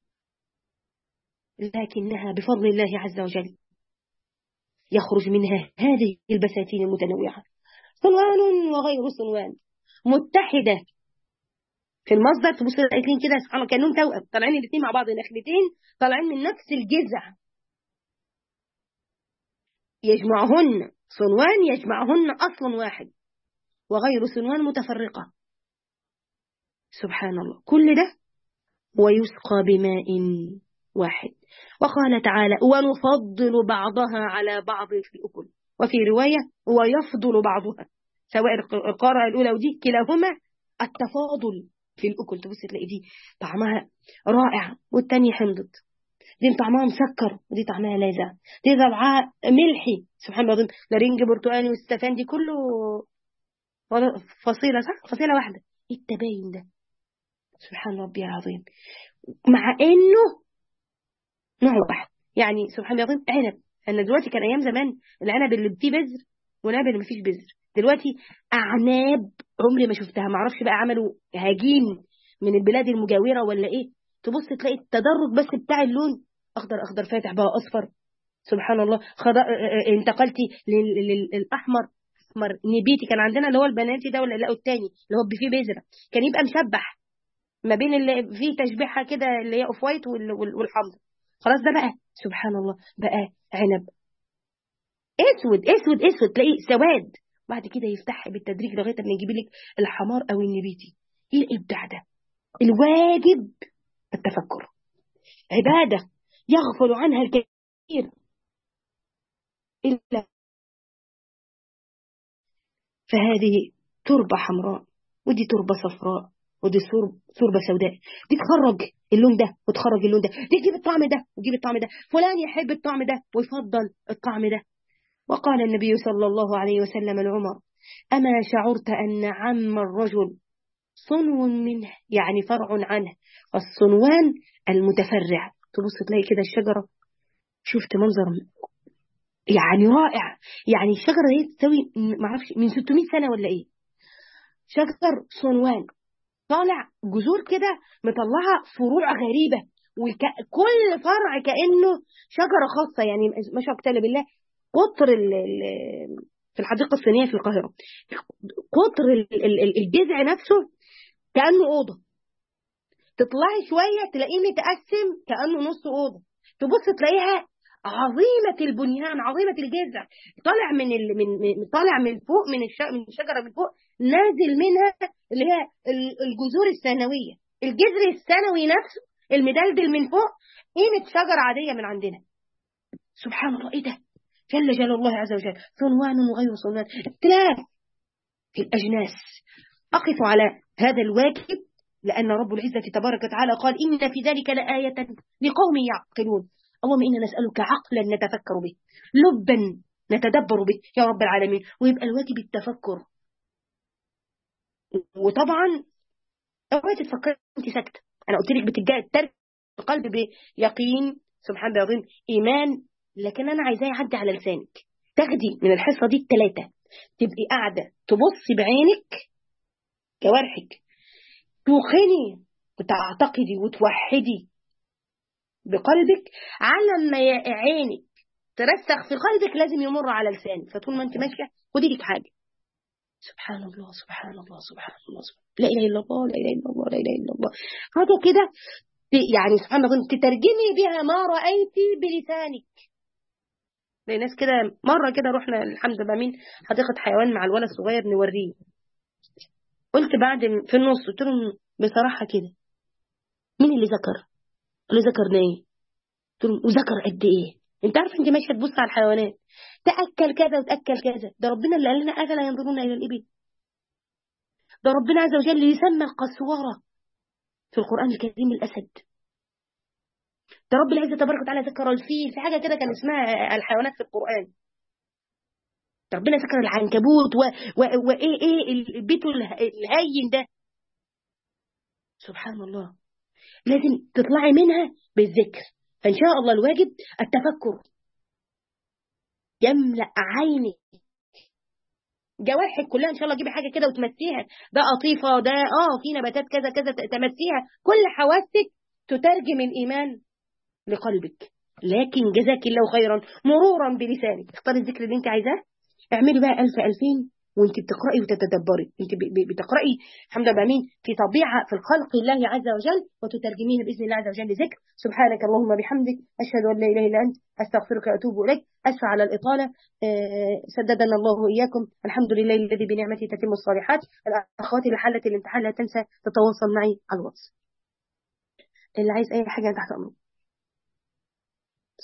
لكنها بفضل الله عز وجل يخرج منها هذه البساتين المتنوعة، صنوان وغير صنوان، متحدة في المصدر. تبص الاثنين كده سبحان الله كأنهم توأم، طالعين الاثنين مع بعض، نخلتين طالعين من نفس الجذع، يجمعهن صنوان، يجمعهن أصل واحد، وغير صنوان متفرقة. سبحان الله. كل ده ويسقى بماء واحد. وقال تعالى ونفضل بعضها على بعض في الأكل، وفي رواية ويفضل بعضها، سواء القارة الأولى ودي كلاهما التفاضل في الأكل. تبص تلاقي دي طعمها رائع والتانية حمضت، دي طعمها مسكر ودي طعمها لاذع، دي طعمها ملحي سبحان الله، ده رنج برتقاني والستفان، دي كله فصيلة، صح؟ فصيلة واحدة. ايه التباين ده؟ سبحان ربي العظيم، مع انه نوع واحد. يعني سبحان الله العظيم عنب، انا دلوقتي كان ايام زمان العنب اللي فيه بذر والعنب اللي ما فيش بذر، دلوقتي اعناب عمري ما شفتها، ما اعرفش بقى عملوا هجين من البلاد المجاوره ولا ايه. تبص تلاقي التدرج بس بتاع اللون، اخضر اخضر فاتح بقى اصفر، سبحان الله. خض... انتقلتي للاحمر، احمر نبيتي، كان عندنا اللي هو البناتي ده ولا لا الثاني اللي هو فيه بذره، كان يبقى مشبح ما بين اللي فيه تشبيحه كده اللي هي اوف وايت والحمض، خلاص ده بقى سبحان الله بقى عنب اسود اسود اسود، تلاقيه سواد، بعد كده يفتح بالتدريج لغايه ما يجيب لك الحمار او النبيتي. ايه الابداع ده؟ الواجب التفكر، عباده يغفل عنها الكثير الا فهذه تربه حمراء، ودي تربه صفراء، ودي تربه سوداء، دي تخرج اللون ده وتخرج اللون ده، دي تجيب الطعم ده وتجيب الطعم ده، فلان يحب الطعم ده ويفضل الطعم ده. وقال النبي صلى الله عليه وسلم لعمر أما شعرت أن عم الرجل صنو منه، يعني فرع عنه، الصنوان المتفرع. تبص تلاقي كده الشجرة، شفت منظر يعني رائع، يعني الشجرة دي تسوي معرفش من ستمائة سنة ولا ايه، شجر صنوان طالع جذور كده مطلعة فروع غريبة وكل فرع كأنه شجرة خاصة، يعني ما شاء الله بالله. قطر ال ال في الحديقة الصينية في القاهرة، قطر ال- ال- ال- الجذع نفسه كأنه أوضة. تطلعي شوية تلاقيه متقسم كأنه نص أوضة، تبص تلاقيها عظيمة البنيان، عظيمة الجذع، طالع من ال... من من- طالع من فوق، من الش... من الشجرة من فوق، نازل منها اللي هي ال- الجذور الثانوية، الجذر الثانوي نفسه المدلدل من فوق، قيمة شجرة عادية من عندنا. سبحان الله، ايه ده؟ جل جلال الله عز وجل، صنوان وغير صنوان، اختلاف في الأجناس. أقف على هذا الواجب لأن رب العزة تبارك وتعالى قال إن في ذلك لآية لقوم يعقلون. اللهم إنا نسألك عقلا نتفكر به، لبا نتدبر به يا رب العالمين. ويبقى الواجب التفكر. وطبعا اوعي تفكري انت ساكته، انا قلت لك بتجاء الترك القلب بيقين، سبحان الله العظيم، ايمان. لكن انا عايزاه يعدي على لسانك، تاخدي من الحصه دي الثلاثه، تبقي قاعده تبصي بعينك جوارحك، توقني وتعتقدي وتوحدي بقلبك، على ما يا عينك ترسخ في قلبك لازم يمر على لسانك. فطول ما انت ماشيه خدي لك حاجه، سبحان الله سبحان الله سبحان الله سبحان الله، لا اله الا الله لا اله الا الله لا اله الا الله، حاجه كده يعني سبحان الله تترجمي بها ما رايتي بلسانك. زي ناس كده مره كده رحنا الحمد لله مين حديقه حيوان مع الولد الصغير نوريه، قلت بعد في النص قلت لهم بصراحه كده مين اللي ذكر؟ اللي ذكرنا ايه؟ قلت لهم وذكر قد ايه؟ انت عارف انت ماشيه تبص على الحيوانات تاكل كذا وتاكل كذا، ده ربنا اللي قال لنا افلا ينظرون الى الابل، ده ربنا عز وجل يسمى القسوره في القران الكريم الاسد، ده رب العزه تبارك وتعالى ذكر الفيل، في حاجه كده كان اسمها الحيوانات في القران، ربنا ذكر العنكبوت وايه ايه البيت الهين ده. سبحان الله، لازم تطلعي منها بالذكر. فان شاء الله الواجب التفكر يملأ عينك، جوارحك كلها ان شاء الله، جيبي حاجه كده وتمسيها، ده قطيفه، ده اه في نباتات كذا كذا، تمسيها، كل حواسك تترجم الايمان لقلبك. لكن جزاك الله خيرا مرورا بلسانك، اختاري الذكر اللي انت عايزاه، اعملي بقى ألف ألفين وانت بتقرأي وتتدبري، انت بتقرأي الحمد لله مين في طبيعة في الخلق الله عز وجل، وتترجميها بإذن الله عز وجل ذكر. سبحانك اللهم بحمدك، أشهد أن لا إله إلا أنت، أستغفرك وأتوب إليك. أسفة على الإطالة، آه سددنا الله وإياكم. الحمد لله الذي بنعمته تتم الصالحات. الأخوات اللي حلت الامتحان لا تنسى تتواصل معي على الواتس. اللي عايز أي حاجة تحت أمرك.